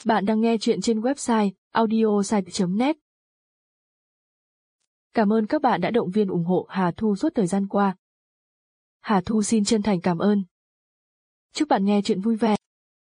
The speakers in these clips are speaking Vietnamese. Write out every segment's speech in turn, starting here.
Bạn đang nghe chuyện trên website audiosite.net. Cảm ơn các bạn đã động viên ủng hộ Hà Thu suốt thời gian qua. Hà Thu xin chân thành cảm ơn. Chúc bạn nghe chuyện vui vẻ.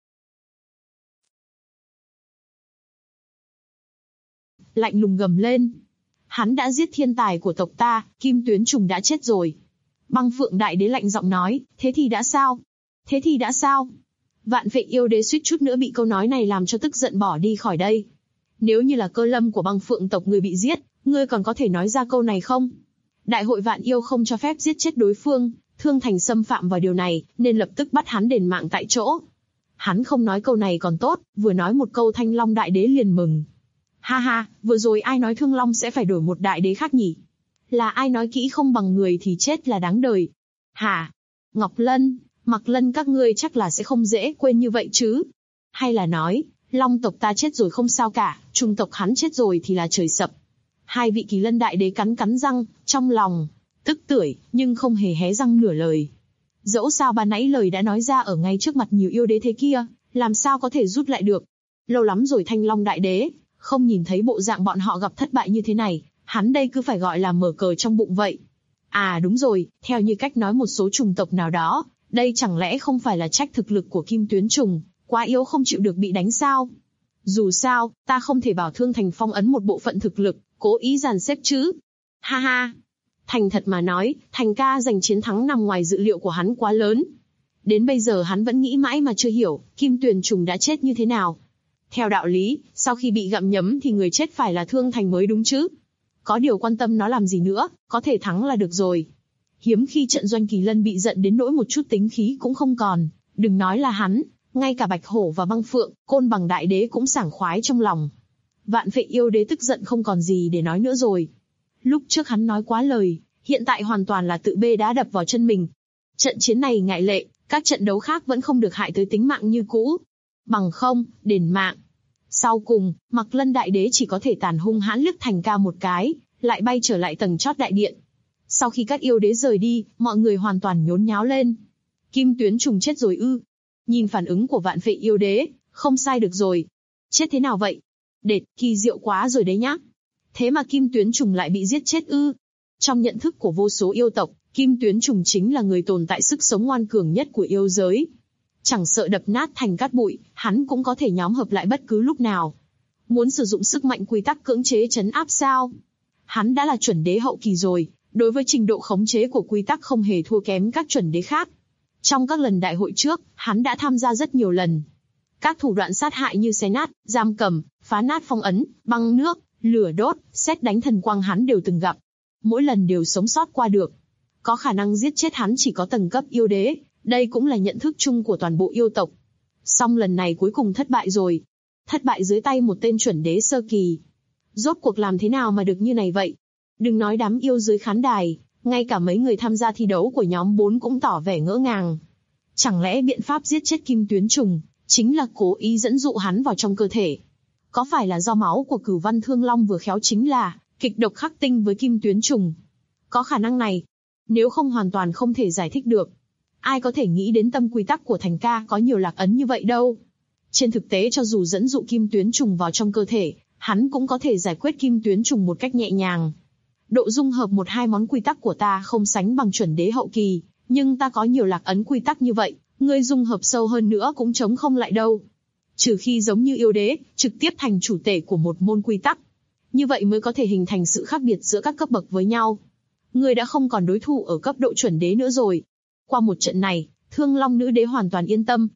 Lạnh lùng gầm lên. Hắn đã giết thiên tài của tộc ta, Kim Tuyến Trùng đã chết rồi. Băng Phượng Đại Đế lạnh giọng nói, thế thì đã sao? Thế thì đã sao? Vạn Vệ Yêu Đế suýt chút nữa bị câu nói này làm cho tức giận bỏ đi khỏi đây. Nếu như là Cơ Lâm của Băng Phượng tộc người bị giết, ngươi còn có thể nói ra câu này không? Đại hội Vạn Yêu không cho phép giết chết đối phương, Thương Thành xâm phạm vào điều này, nên lập tức bắt hắn đền mạng tại chỗ. Hắn không nói câu này còn tốt, vừa nói một câu Thanh Long Đại Đế liền mừng. Ha ha, vừa rồi ai nói Thương Long sẽ phải đổi một đại đế khác nhỉ? Là ai nói kỹ không bằng người thì chết là đáng đời? Hả? Ngọc Lân, Mặc Lân các ngươi chắc là sẽ không dễ quên như vậy chứ? Hay là nói, Long tộc ta chết rồi không sao cả, Trung tộc hắn chết rồi thì là trời sập. Hai vị Kỳ Lân Đại Đế cắn cắn răng, trong lòng tức tưởi, nhưng không hề hé răng nửa lời. Dẫu sao ban nãy lời đã nói ra ở ngay trước mặt nhiều yêu đế thế kia, làm sao có thể rút lại được? Lâu lắm rồi Thanh Long Đại Đế không nhìn thấy bộ dạng bọn họ gặp thất bại như thế này, hắn đây cứ phải gọi là mở cờ trong bụng vậy. À đúng rồi, theo như cách nói một số chủng tộc nào đó, đây chẳng lẽ không phải là trách thực lực của Kim Tuyến Trùng, quá yếu không chịu được bị đánh sao? Dù sao, ta không thể bảo Thương Thành phong ấn một bộ phận thực lực, cố ý dàn xếp chứ. Ha ha! Thành thật mà nói, Thành ca giành chiến thắng nằm ngoài dự liệu của hắn quá lớn. Đến bây giờ hắn vẫn nghĩ mãi mà chưa hiểu, Kim Tuyền Trùng đã chết như thế nào. Theo đạo lý, sau khi bị gặm nhấm thì người chết phải là Thương Thành mới đúng chứ. Có điều quan tâm nó làm gì nữa, có thể thắng là được rồi. Hiếm khi trận doanh Kỳ Lân bị giận đến nỗi một chút tính khí cũng không còn, đừng nói là hắn, ngay cả Bạch Hổ và Băng Phượng, Côn Bằng Đại Đế cũng sảng khoái trong lòng. Vạn Vệ Yêu Đế tức giận không còn gì để nói nữa rồi. Lúc trước hắn nói quá lời, hiện tại hoàn toàn là tự bê đá đập vào chân mình. Trận chiến này ngại lệ, các trận đấu khác vẫn không được hại tới tính mạng như cũ. Bằng không, đền mạng. Sau cùng, Mặc Lân Đại Đế chỉ có thể tàn hung hãn liếc Thành ca một cái, lại bay trở lại tầng chót đại điện. Sau khi các yêu đế rời đi, mọi người hoàn toàn nhốn nháo lên. Kim Tuyến Trùng chết rồi ư? Nhìn phản ứng của Vạn Vệ Yêu Đế, không sai được rồi. Chết thế nào vậy? Đệt, kỳ diệu quá rồi đấy nhá. Thế mà Kim Tuyến Trùng lại bị giết chết ư? Trong nhận thức của vô số yêu tộc, Kim Tuyến Trùng chính là người tồn tại sức sống ngoan cường nhất của yêu giới. Chẳng sợ đập nát thành cát bụi, hắn cũng có thể nhóm hợp lại bất cứ lúc nào. Muốn sử dụng sức mạnh quy tắc cưỡng chế trấn áp sao? Hắn đã là chuẩn đế hậu kỳ rồi, đối với trình độ khống chế của quy tắc không hề thua kém các chuẩn đế khác. Trong các lần đại hội trước, hắn đã tham gia rất nhiều lần. Các thủ đoạn sát hại như xé nát, giam cầm, phá nát phong ấn, băng nước, lửa đốt, sét đánh thần quang hắn đều từng gặp. Mỗi lần đều sống sót qua được. Có khả năng giết chết hắn chỉ có tầng cấp yêu đế, đây cũng là nhận thức chung của toàn bộ yêu tộc. Song lần này cuối cùng thất bại rồi. Thất bại dưới tay một tên chuẩn đế sơ kỳ. Rốt cuộc làm thế nào mà được như này vậy? Đừng nói đám yêu dưới khán đài, ngay cả mấy người tham gia thi đấu của nhóm 4 cũng tỏ vẻ ngỡ ngàng. Chẳng lẽ biện pháp giết chết Kim Tuyến Trùng chính là cố ý dẫn dụ hắn vào trong cơ thể? Có phải là do máu của Cửu Văn Thương Long vừa khéo chính là kịch độc khắc tinh với Kim Tuyến Trùng? Có khả năng này, nếu không hoàn toàn không thể giải thích được. Ai có thể nghĩ đến tâm quy tắc của Thành ca có nhiều lạc ấn như vậy đâu. Trên thực tế cho dù dẫn dụ Kim Tuyến Trùng vào trong cơ thể, hắn cũng có thể giải quyết Kim Tuyến Trùng một cách nhẹ nhàng. Độ dung hợp một hai món quy tắc của ta không sánh bằng chuẩn đế hậu kỳ, nhưng ta có nhiều lạc ấn quy tắc như vậy, ngươi dung hợp sâu hơn nữa cũng chống không lại đâu. Trừ khi giống như yêu đế, trực tiếp thành chủ thể của một môn quy tắc. Như vậy mới có thể hình thành sự khác biệt giữa các cấp bậc với nhau. Ngươi đã không còn đối thủ ở cấp độ chuẩn đế nữa rồi. Qua một trận này, Thương Long Nữ Đế hoàn toàn yên tâm.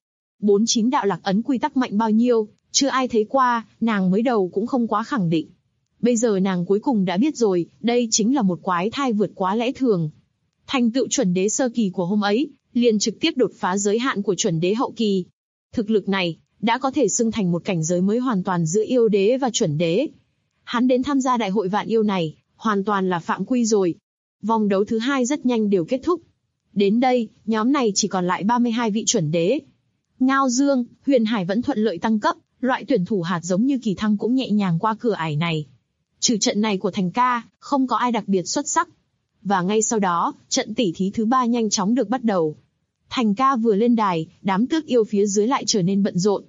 49 đạo lạc ấn quy tắc mạnh bao nhiêu, chưa ai thấy qua, nàng mới đầu cũng không quá khẳng định. Bây giờ nàng cuối cùng đã biết rồi, đây chính là một quái thai vượt quá lẽ thường. Thành tựu chuẩn đế sơ kỳ của hôm ấy, liền trực tiếp đột phá giới hạn của chuẩn đế hậu kỳ. Thực lực này, đã có thể xưng thành một cảnh giới mới hoàn toàn giữa yêu đế và chuẩn đế. Hắn đến tham gia đại hội vạn yêu này, hoàn toàn là phạm quy rồi. Vòng đấu thứ 2 rất nhanh đều kết thúc. Đến đây, nhóm này chỉ còn lại 32 vị chuẩn đế. Ngao Dương, Huyền Hải vẫn thuận lợi tăng cấp, loại tuyển thủ hạt giống như Kỳ Thăng cũng nhẹ nhàng qua cửa ải này. Trừ trận này của Thành ca, không có ai đặc biệt xuất sắc. Và ngay sau đó, trận tỉ thí thứ 3 nhanh chóng được bắt đầu. Thành ca vừa lên đài, đám tước yêu phía dưới lại trở nên bận rộn.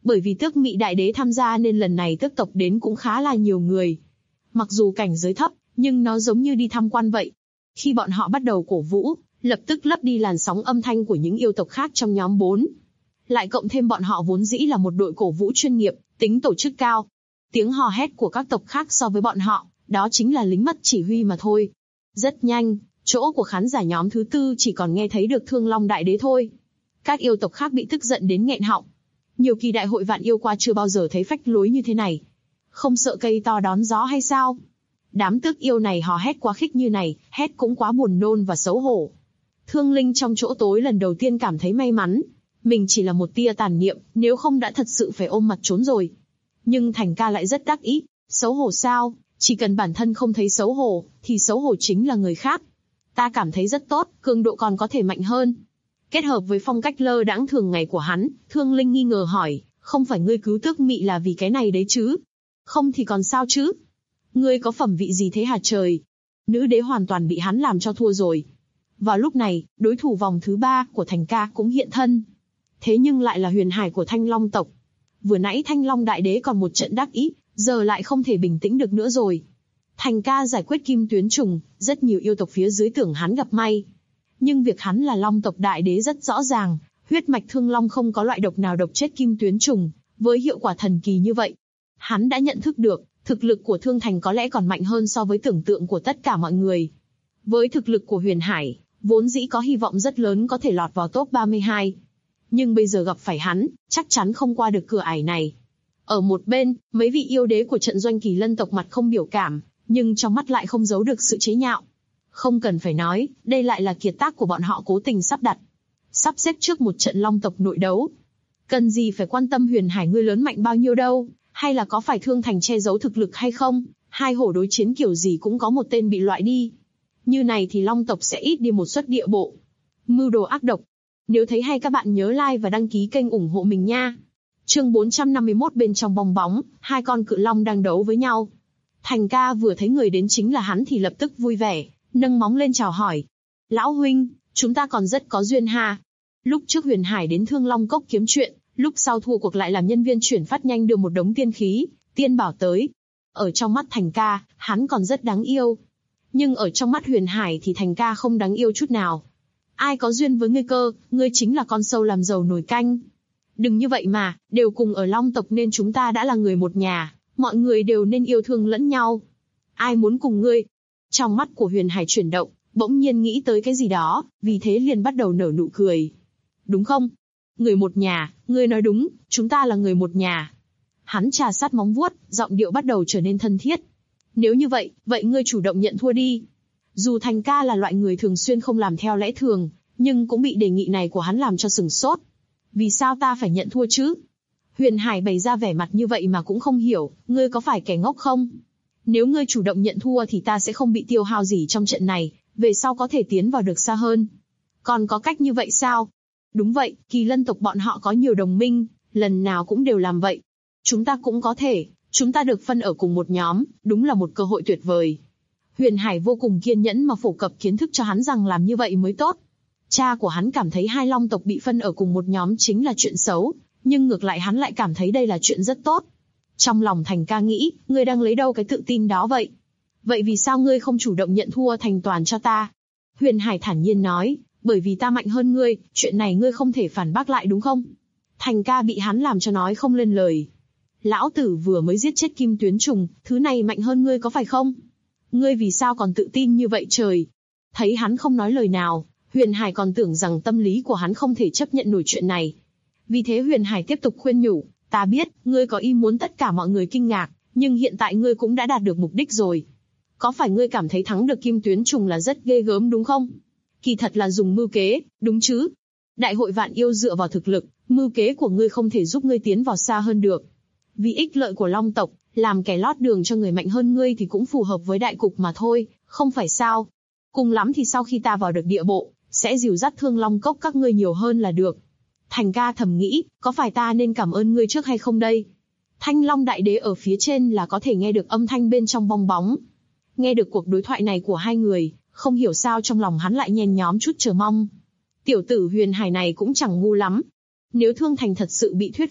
Bởi vì Tước Mị Đại Đế tham gia nên lần này tước tộc đến cũng khá là nhiều người. Mặc dù cảnh giới thấp, nhưng nó giống như đi tham quan vậy. Khi bọn họ bắt đầu cổ vũ, lập tức lấp đi làn sóng âm thanh của những yêu tộc khác trong nhóm 4. Lại cộng thêm bọn họ vốn dĩ là một đội cổ vũ chuyên nghiệp, tính tổ chức cao. Tiếng hò hét của các tộc khác so với bọn họ, đó chính là lính mất chỉ huy mà thôi. Rất nhanh, chỗ của khán giả nhóm thứ 4 chỉ còn nghe thấy được Thương Long Đại Đế thôi. Các yêu tộc khác bị tức giận đến nghẹn họng. Nhiều kỳ đại hội vạn yêu qua chưa bao giờ thấy phách lối như thế này. Không sợ cây to đón gió hay sao? Đám tước yêu này hò hét quá khích như này, hét cũng quá buồn nôn và xấu hổ. Thương Linh trong chỗ tối lần đầu tiên cảm thấy may mắn. Mình chỉ là một tia tàn niệm, nếu không đã thật sự phải ôm mặt trốn rồi. Nhưng Thành Ca lại rất đắc ý. Xấu hổ sao? Chỉ cần bản thân không thấy xấu hổ, thì xấu hổ chính là người khác. Ta cảm thấy rất tốt, cường độ còn có thể mạnh hơn. Kết hợp với phong cách lơ đãng thường ngày của hắn, Thương Linh nghi ngờ hỏi, không phải ngươi cứu Tước Mị là vì cái này đấy chứ? Không thì còn sao chứ? Ngươi có phẩm vị gì thế hả trời? Nữ đế hoàn toàn bị hắn làm cho thua rồi. Vào lúc này, đối thủ vòng thứ 3 của Thành Ca cũng hiện thân. Thế nhưng lại là Huyền Hải của Thanh Long tộc. Vừa nãy Thanh Long Đại Đế còn một trận đắc ý, giờ lại không thể bình tĩnh được nữa rồi. Thành Ca giải quyết Kim Tuyến Trùng, rất nhiều yêu tộc phía dưới tưởng hắn gặp may. Nhưng việc hắn là Long tộc Đại Đế rất rõ ràng, huyết mạch Thương Long không có loại độc nào độc chết Kim Tuyến Trùng, với hiệu quả thần kỳ như vậy. Hắn đã nhận thức được, thực lực của Thương Thành có lẽ còn mạnh hơn so với tưởng tượng của tất cả mọi người. Với thực lực của Huyền Hải, vốn dĩ có hy vọng rất lớn có thể lọt vào top 32. Nhưng bây giờ gặp phải hắn, chắc chắn không qua được cửa ải này. Ở một bên, mấy vị yêu đế của trận doanh Kỳ Lân tộc mặt không biểu cảm, nhưng trong mắt lại không giấu được sự chế nhạo. Không cần phải nói, đây lại là kiệt tác của bọn họ cố tình sắp đặt. Sắp xếp trước một trận Long tộc nội đấu. Cần gì phải quan tâm Huyền Hải ngươi lớn mạnh bao nhiêu đâu, hay là có phải Thương Thành che giấu thực lực hay không, hai hổ đối chiến kiểu gì cũng có một tên bị loại đi. Như này thì Long tộc sẽ ít đi một suất địa bộ. Mưu đồ ác độc. Nếu thấy hay các bạn nhớ like và đăng ký kênh ủng hộ mình nha. Chương 451 bên trong bong bóng, hai con cự long đang đấu với nhau. Thành Ca vừa thấy người đến chính là hắn thì lập tức vui vẻ, nâng móng lên chào hỏi. Lão huynh, chúng ta còn rất có duyên ha. Lúc trước Huyền Hải đến Thương Long Cốc kiếm chuyện, lúc sau thua cuộc lại làm nhân viên chuyển phát nhanh đưa một đống tiên khí, tiên bảo tới. Ở trong mắt Thành Ca, hắn còn rất đáng yêu. Nhưng ở trong mắt Huyền Hải thì Thành Ca không đáng yêu chút nào. Ai có duyên với ngươi cơ, ngươi chính là con sâu làm dầu nồi canh. Đừng như vậy mà, đều cùng ở Long tộc nên chúng ta đã là người một nhà, mọi người đều nên yêu thương lẫn nhau. Ai muốn cùng ngươi? Trong mắt của Huyền Hải chuyển động, bỗng nhiên nghĩ tới cái gì đó, vì thế liền bắt đầu nở nụ cười. Đúng không? Người một nhà, ngươi nói đúng, chúng ta là người một nhà. Hắn trà sát móng vuốt, giọng điệu bắt đầu trở nên thân thiết. Nếu như vậy, vậy ngươi chủ động nhận thua đi. Dù Thành Ca là loại người thường xuyên không làm theo lẽ thường, nhưng cũng bị đề nghị này của hắn làm cho sửng sốt. Vì sao ta phải nhận thua chứ? Huyền Hải bày ra vẻ mặt như vậy mà cũng không hiểu, ngươi có phải kẻ ngốc không? Nếu ngươi chủ động nhận thua thì ta sẽ không bị tiêu hao gì trong trận này, về sau có thể tiến vào được xa hơn. Còn có cách như vậy sao? Đúng vậy, Kỳ Lân tộc bọn họ có nhiều đồng minh, lần nào cũng đều làm vậy. Chúng ta cũng có thể, chúng ta được phân ở cùng một nhóm, đúng là một cơ hội tuyệt vời. Huyền Hải vô cùng kiên nhẫn mà phổ cập kiến thức cho hắn rằng làm như vậy mới tốt. Cha của hắn cảm thấy hai Long tộc bị phân ở cùng một nhóm chính là chuyện xấu, nhưng ngược lại hắn lại cảm thấy đây là chuyện rất tốt. Trong lòng Thành Ca nghĩ, ngươi đang lấy đâu cái tự tin đó vậy? Vậy vì sao ngươi không chủ động nhận thua thành toàn cho ta? Huyền Hải thản nhiên nói, bởi vì ta mạnh hơn ngươi, chuyện này ngươi không thể phản bác lại đúng không? Thành Ca bị hắn làm cho nói không lên lời. Lão tử vừa mới giết chết Kim Tuyến Trùng, thứ này mạnh hơn ngươi có phải không? Ngươi vì sao còn tự tin như vậy trời? Thấy hắn không nói lời nào, Huyền Hải còn tưởng rằng tâm lý của hắn không thể chấp nhận nổi chuyện này. Vì thế Huyền Hải tiếp tục khuyên nhủ, ta biết, ngươi có ý muốn tất cả mọi người kinh ngạc, nhưng hiện tại ngươi cũng đã đạt được mục đích rồi. Có phải ngươi cảm thấy thắng được Kim Tuyến Trùng là rất ghê gớm đúng không? Kỳ thật là dùng mưu kế, đúng chứ? Đại hội vạn yêu dựa vào thực lực, mưu kế của ngươi không thể giúp ngươi tiến vào xa hơn được. Vì ích lợi của Long tộc, làm kẻ lót đường cho người mạnh hơn ngươi thì cũng phù hợp với đại cục mà thôi, không phải sao? Cùng lắm thì sau khi ta vào được địa bộ, sẽ dìu dắt Thương Long Cốc các ngươi nhiều hơn là được. Thành Ca thầm nghĩ, có phải ta nên cảm ơn ngươi trước hay không đây? Thanh Long Đại Đế ở phía trên là có thể nghe được âm thanh bên trong bong bóng. Nghe được cuộc đối thoại này của hai người, không hiểu sao trong lòng hắn lại nhen nhóm chút chờ mong. Tiểu tử Huyền Hải này cũng chẳng ngu lắm. Nếu Thương Thành thật sự bị thuyết phục,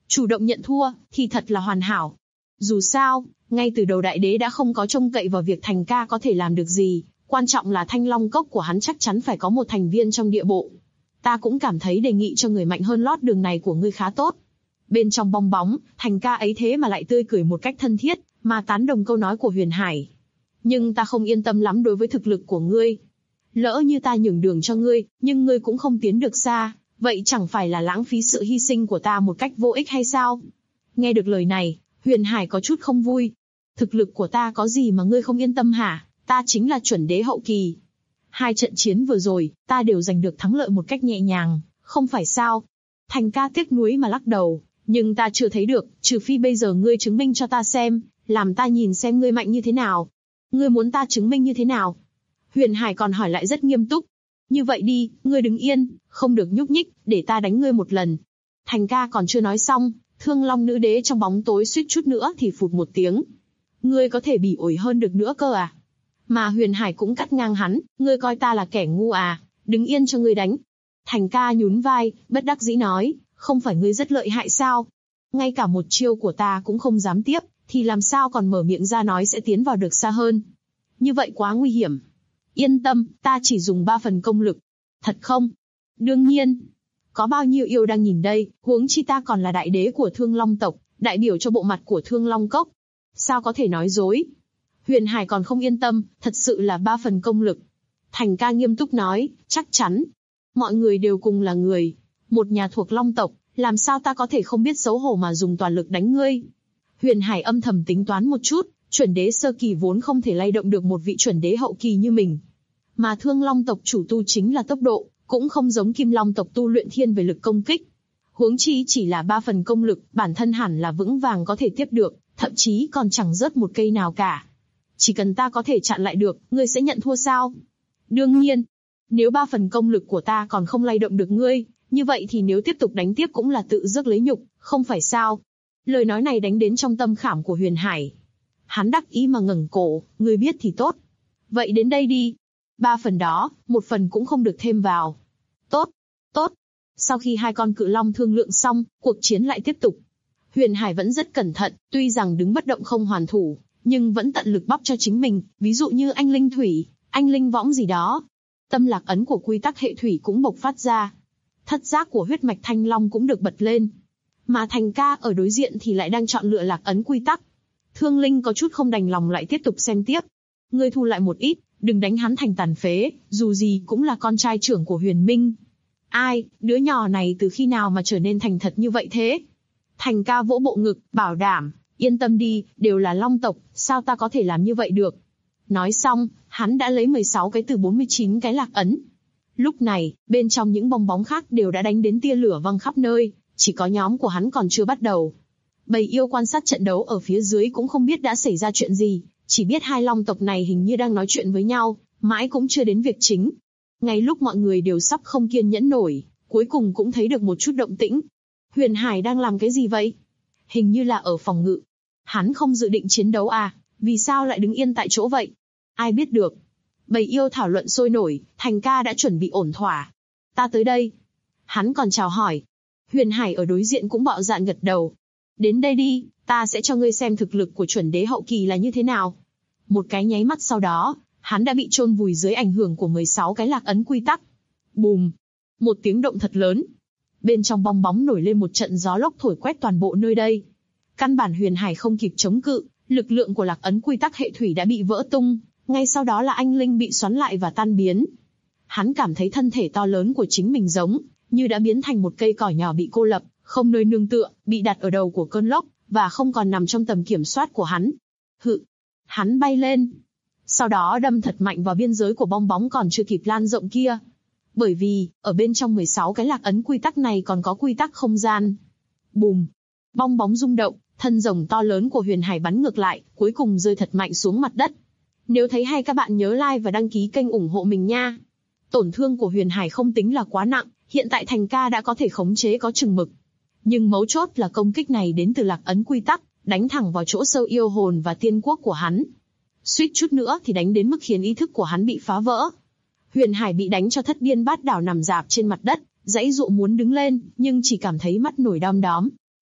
Chủ động nhận thua, thì thật là hoàn hảo. Dù sao, ngay từ đầu đại đế đã không có trông cậy vào việc Thành ca có thể làm được gì, quan trọng là Thanh Long Cốc của hắn chắc chắn phải có một thành viên trong địa bộ. Ta cũng cảm thấy đề nghị cho người mạnh hơn lót đường này của ngươi khá tốt. Bên trong bong bóng, Thành ca ấy thế mà lại tươi cười một cách thân thiết, mà tán đồng câu nói của Huyền Hải. Nhưng ta không yên tâm lắm đối với thực lực của ngươi. Lỡ như ta nhường đường cho ngươi, nhưng ngươi cũng không tiến được xa, vậy chẳng phải là lãng phí sự hy sinh của ta một cách vô ích hay sao? Nghe được lời này, Huyền Hải có chút không vui. Thực lực của ta có gì mà ngươi không yên tâm hả? Ta chính là chuẩn đế hậu kỳ. 2 trận chiến vừa rồi, ta đều giành được thắng lợi một cách nhẹ nhàng, không phải sao? Thành ca tiếc nuối mà lắc đầu, nhưng ta chưa thấy được, trừ phi bây giờ ngươi chứng minh cho ta xem, làm ta nhìn xem ngươi mạnh như thế nào. Ngươi muốn ta chứng minh như thế nào? Huyền Hải còn hỏi lại rất nghiêm túc. Như vậy đi, ngươi đứng yên, không được nhúc nhích, để ta đánh ngươi một lần. Thành ca còn chưa nói xong, Thương Long nữ đế trong bóng tối suýt chút nữa thì phụt một tiếng. Ngươi có thể bỉ ổi hơn được nữa cơ à? Mà Huyền Hải cũng cắt ngang hắn, ngươi coi ta là kẻ ngu à, đứng yên cho ngươi đánh. Thành ca nhún vai, bất đắc dĩ nói, không phải ngươi rất lợi hại sao? Ngay cả một chiêu của ta cũng không dám tiếp, thì làm sao còn mở miệng ra nói sẽ tiến vào được xa hơn? Như vậy quá nguy hiểm. Yên tâm, ta chỉ dùng 3 phần công lực. Thật không? Đương nhiên. Có bao nhiêu yêu đang nhìn đây, huống chi ta còn là đại đế của Thương Long tộc, đại biểu cho bộ mặt của Thương Long Cốc. Sao có thể nói dối? Huyền Hải còn không yên tâm, thật sự là 3 phần công lực. Thành ca nghiêm túc nói, chắc chắn. Mọi người đều cùng là người, một nhà thuộc Long tộc, làm sao ta có thể không biết xấu hổ mà dùng toàn lực đánh ngươi? Huyền Hải âm thầm tính toán một chút, chuẩn đế sơ kỳ vốn không thể lay động được một vị chuẩn đế hậu kỳ như mình. Mà Thương Long tộc chủ tu chính là tốc độ, cũng không giống Kim Long tộc tu luyện thiên về lực công kích. Huống chi chỉ là 3 phần công lực, bản thân hẳn là vững vàng có thể tiếp được, thậm chí còn chẳng rớt một cây nào cả. Chỉ cần ta có thể chặn lại được, ngươi sẽ nhận thua sao? Đương nhiên, nếu 3 phần công lực của ta còn không lay động được ngươi, như vậy thì nếu tiếp tục đánh tiếp cũng là tự rước lấy nhục, không phải sao? Lời nói này đánh đến trong tâm khảm của Huyền Hải. Hắn đắc ý mà ngẩng cổ, ngươi biết thì tốt. Vậy đến đây đi. 3 phần đó, 1 phần cũng không được thêm vào. Tốt, tốt. Sau khi 2 con cự long thương lượng xong, cuộc chiến lại tiếp tục. Huyền Hải vẫn rất cẩn thận, tuy rằng đứng bất động không hoàn thủ, nhưng vẫn tận lực bóc cho chính mình, ví dụ như anh linh thủy, anh linh võng gì đó. Tâm lạc ấn của quy tắc hệ thủy cũng bộc phát ra. Thất giác của huyết mạch thanh long cũng được bật lên. Mà Thành ca ở đối diện thì lại đang chọn lựa lạc ấn quy tắc. Thương Linh có chút không đành lòng lại tiếp tục xem tiếp. Ngươi thu lại một ít, đừng đánh hắn thành tàn phế, dù gì cũng là con trai trưởng của Huyền Minh. Ai, đứa nhỏ này từ khi nào mà trở nên thành thật như vậy thế? Thành ca vỗ bộ ngực, bảo đảm, yên tâm đi, đều là Long tộc, sao ta có thể làm như vậy được? Nói xong, hắn đã lấy 16 cái từ 49 cái lạc ấn. Lúc này, bên trong những bong bóng khác đều đã đánh đến tia lửa văng khắp nơi, chỉ có nhóm của hắn còn chưa bắt đầu. Bầy yêu quan sát trận đấu ở phía dưới cũng không biết đã xảy ra chuyện gì, chỉ biết 2 long tộc này hình như đang nói chuyện với nhau, mãi cũng chưa đến việc chính. Ngay lúc mọi người đều sắp không kiên nhẫn nổi, cuối cùng cũng thấy được một chút động tĩnh. Huyền Hải đang làm cái gì vậy? Hình như là ở phòng ngự. Hắn không dự định chiến đấu à, vì sao lại đứng yên tại chỗ vậy? Ai biết được. Bầy yêu thảo luận sôi nổi, Thành ca đã chuẩn bị ổn thỏa. Ta tới đây. Hắn còn chào hỏi. Huyền Hải ở đối diện cũng bạo dạn gật đầu. Đến đây đi, ta sẽ cho ngươi xem thực lực của chuẩn đế hậu kỳ là như thế nào. Một cái nháy mắt sau đó, hắn đã bị chôn vùi dưới ảnh hưởng của 16 cái lạc ấn quy tắc. Bùm! Một tiếng động thật lớn. Bên trong bong bóng nổi lên một trận gió lốc thổi quét toàn bộ nơi đây. Căn bản Huyền Hải không kịp chống cự, lực lượng của lạc ấn quy tắc hệ thủy đã bị vỡ tung, ngay sau đó là anh linh bị xoắn lại và tan biến. Hắn cảm thấy thân thể to lớn của chính mình giống như đã biến thành một cây cỏ nhỏ bị cô lập, không nơi nương tựa, bị đặt ở đầu của cơn lốc, và không còn nằm trong tầm kiểm soát của hắn. Hự! Hắn bay lên. Sau đó đâm thật mạnh vào biên giới của bong bóng còn chưa kịp lan rộng kia. Bởi vì, ở bên trong 16 cái lạc ấn quy tắc này còn có quy tắc không gian. Bùm! Bong bóng rung động, thân rồng to lớn của Huyền Hải bắn ngược lại, cuối cùng rơi thật mạnh xuống mặt đất. Nếu thấy hay các bạn nhớ like và đăng ký kênh ủng hộ mình nha. Tổn thương của Huyền Hải không tính là quá nặng, hiện tại Thành ca đã có thể khống chế có chừng mực. Nhưng mấu chốt là công kích này đến từ lạc ấn quy tắc, đánh thẳng vào chỗ sâu yêu hồn và tiên quốc của hắn. Suýt chút nữa thì đánh đến mức khiến ý thức của hắn bị phá vỡ. Huyền Hải bị đánh cho thất điên bát đảo nằm rạp trên mặt đất, giãy dụa muốn đứng lên, nhưng chỉ cảm thấy mắt nổi đom đóm.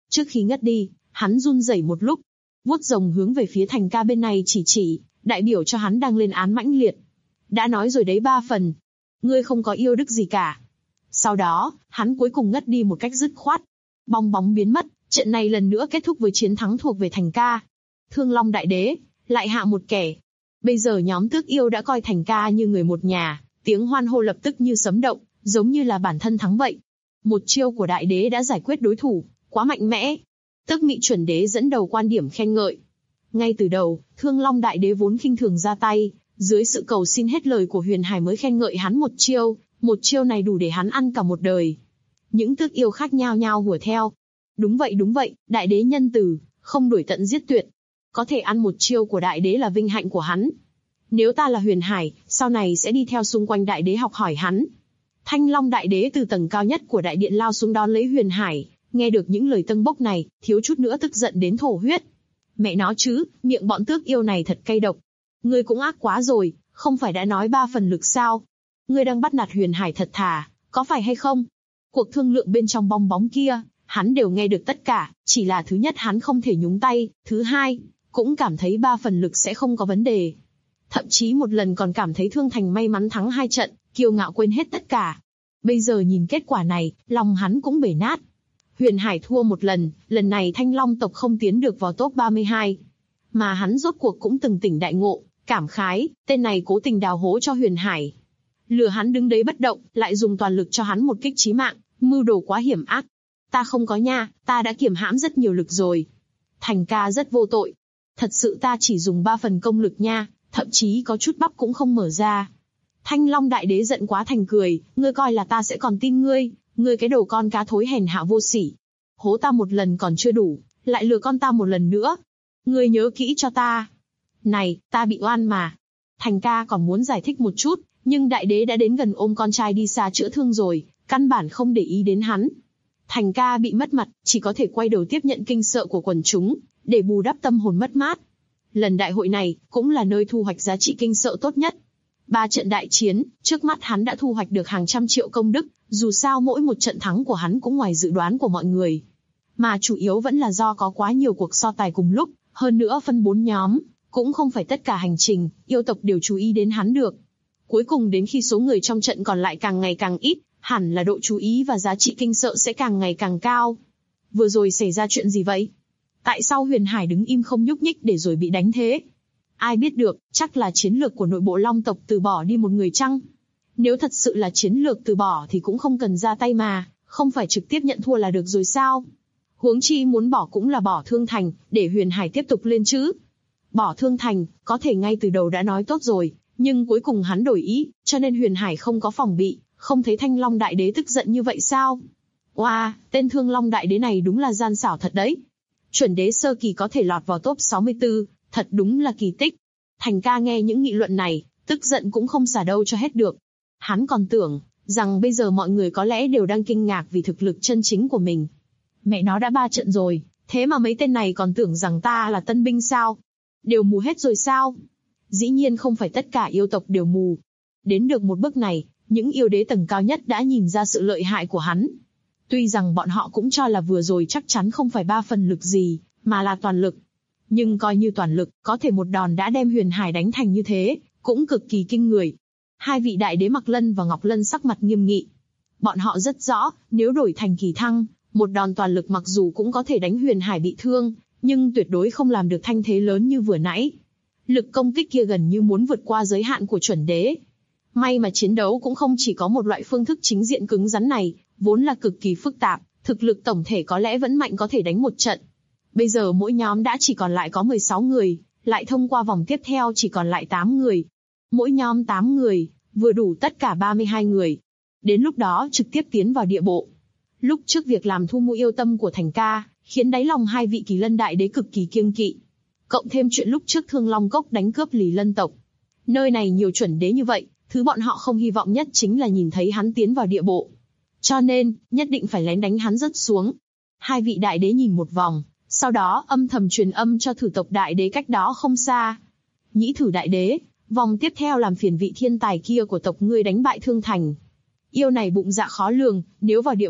Trước khi ngất đi, hắn run rẩy một lúc, vuốt rồng hướng về phía Thành Ca bên này chỉ, đại biểu cho hắn đang lên án mãnh liệt. Đã nói rồi đấy 3 phần. Ngươi không có yêu đức gì cả. Sau đó, hắn cuối cùng ngất đi một cách dứt khoát. Bong bóng biến mất, trận này lần nữa kết thúc với chiến thắng thuộc về Thành Ca. Thương Long Đại Đế, lại hạ một kẻ. Bây giờ nhóm tước yêu đã coi Thành Ca như người một nhà, tiếng hoan hô lập tức như sấm động, giống như là bản thân thắng vậy. Một chiêu của Đại Đế đã giải quyết đối thủ, quá mạnh mẽ. Tước Mị Chuẩn Đế dẫn đầu quan điểm khen ngợi. Ngay từ đầu, Thương Long Đại Đế vốn khinh thường ra tay, dưới sự cầu xin hết lời của Huyền Hải mới khen ngợi hắn một chiêu này đủ để hắn ăn cả một đời. Những tước yêu khác nhao nhao hùa theo. Đúng vậy, Đại Đế nhân từ, không đuổi tận giết tuyệt. Có thể ăn một chiêu của Đại Đế là vinh hạnh của hắn. Nếu ta là Huyền Hải, sau này sẽ đi theo xung quanh Đại Đế học hỏi hắn. Thanh Long Đại Đế từ tầng cao nhất của đại điện lao xuống đón lấy Huyền Hải, nghe được những lời tâng bốc này, thiếu chút nữa tức giận đến thổ huyết. Mẹ nó chứ, miệng bọn tước yêu này thật cay độc. Ngươi cũng ác quá rồi, không phải đã nói 3 phần lực sao? Ngươi đang bắt nạt Huyền Hải thật thà, có phải hay không? Cuộc thương lượng bên trong bong bóng kia, hắn đều nghe được tất cả, chỉ là thứ nhất hắn không thể nhúng tay, thứ hai, cũng cảm thấy 3 phần lực sẽ không có vấn đề. Thậm chí một lần còn cảm thấy Thương Thành may mắn thắng 2 trận, kiêu ngạo quên hết tất cả. Bây giờ nhìn kết quả này, lòng hắn cũng bể nát. Huyền Hải thua một lần này Thanh Long tộc không tiến được vào top 32. Mà hắn rốt cuộc cũng từng tỉnh đại ngộ, cảm khái, tên này cố tình đào hố cho Huyền Hải. Lừa hắn đứng đấy bất động, lại dùng toàn lực cho hắn một kích chí mạng, mưu đồ quá hiểm ác. Ta không có nha, ta đã kiềm hãm rất nhiều lực rồi. Thành Ca rất vô tội. Thật sự ta chỉ dùng 3 phần công lực nha, thậm chí có chút bắp cũng không mở ra. Thanh Long Đại Đế giận quá thành cười, ngươi coi là ta sẽ còn tin ngươi, ngươi cái đồ con cá thối hèn hạ vô sỉ. Hố ta một lần còn chưa đủ, lại lừa con ta một lần nữa. Ngươi nhớ kỹ cho ta. Này, ta bị oan mà. Thành Ca còn muốn giải thích một chút, nhưng Đại Đế đã đến gần ôm con trai đi xa chữa thương rồi, căn bản không để ý đến hắn. Thành Ca bị mất mặt, chỉ có thể quay đầu tiếp nhận kinh sợ của quần chúng, để bù đắp tâm hồn mất mát. Lần đại hội này, cũng là nơi thu hoạch giá trị kinh sợ tốt nhất. 3 trận đại chiến, trước mắt hắn đã thu hoạch được hàng trăm triệu công đức, dù sao mỗi một trận thắng của hắn cũng ngoài dự đoán của mọi người. Mà chủ yếu vẫn là do có quá nhiều cuộc so tài cùng lúc, hơn nữa phân 4 nhóm, cũng không phải tất cả hành trình, yêu tộc đều chú ý đến hắn được. Cuối cùng đến khi số người trong trận còn lại càng ngày càng ít, hẳn là độ chú ý và giá trị kinh sợ sẽ càng ngày càng cao. Vừa rồi xảy ra chuyện gì vậy? Tại sao Huyền Hải đứng im không nhúc nhích để rồi bị đánh thế? Ai biết được, chắc là chiến lược của nội bộ Long tộc từ bỏ đi một người chăng? Nếu thật sự là chiến lược từ bỏ thì cũng không cần ra tay mà, không phải trực tiếp nhận thua là được rồi sao? Huống chi muốn bỏ cũng là bỏ Thương Thành, để Huyền Hải tiếp tục lên chứ. Bỏ Thương Thành, có thể ngay từ đầu đã nói tốt rồi, nhưng cuối cùng hắn đổi ý, cho nên Huyền Hải không có phòng bị, không thấy Thanh Long Đại Đế tức giận như vậy sao? Oa, tên Thương Long Đại Đế này đúng là gian xảo thật đấy. Chuẩn đế sơ kỳ có thể lọt vào top 64, thật đúng là kỳ tích. Thành Ca nghe những nghị luận này, tức giận cũng không xả đâu cho hết được. Hắn còn tưởng rằng bây giờ mọi người có lẽ đều đang kinh ngạc vì thực lực chân chính của mình. Mẹ nó đã 3 trận rồi, thế mà mấy tên này còn tưởng rằng ta là tân binh sao? Đều mù hết rồi sao? Dĩ nhiên không phải tất cả yêu tộc đều mù. Đến được một bước này, những yêu đế tầng cao nhất đã nhìn ra sự lợi hại của hắn. Tuy rằng bọn họ cũng cho là vừa rồi chắc chắn không phải 3 phần lực gì, mà là toàn lực. Nhưng coi như toàn lực, có thể một đòn đã đem Huyền Hải đánh thành như thế, cũng cực kỳ kinh người. 2 vị đại đế Mạc Lân và Ngọc Lân sắc mặt nghiêm nghị. Bọn họ rất rõ, nếu đổi thành Kỳ Thăng, một đòn toàn lực mặc dù cũng có thể đánh Huyền Hải bị thương, nhưng tuyệt đối không làm được thanh thế lớn như vừa nãy. Lực công kích kia gần như muốn vượt qua giới hạn của chuẩn đế. May mà chiến đấu cũng không chỉ có một loại phương thức chính diện cứng rắn này, vốn là cực kỳ phức tạp, thực lực tổng thể có lẽ vẫn mạnh có thể đánh một trận. Bây giờ mỗi nhóm đã chỉ còn lại có 16 người, lại thông qua vòng tiếp theo chỉ còn lại 8 người. Mỗi nhóm 8 người, vừa đủ tất cả 32 người. Đến lúc đó trực tiếp tiến vào địa bộ. Lúc trước việc làm thu mua yêu tâm của Thành Ca, khiến đáy lòng 2 vị Kỳ Lân Đại Đế cực kỳ kiêng kỵ. Cộng thêm chuyện lúc trước Thương Long Cốc đánh cướp Lì Lân tộc. Nơi này nhiều chuẩn đế như vậy, thứ bọn họ không hy vọng nhất chính là nhìn thấy hắn tiến vào địa bộ. Cho nên, nhất định phải lén đánh hắn rớt xuống. 2 vị đại đế nhìn một vòng, sau đó âm thầm truyền âm cho Thử tộc đại đế cách đó không xa. Nhĩ Thử đại đế, vòng tiếp theo làm phiền vị thiên tài kia của tộc ngươi đánh bại Thương Thành. Yêu này bụng dạ khó lường, nếu vào địa bộ,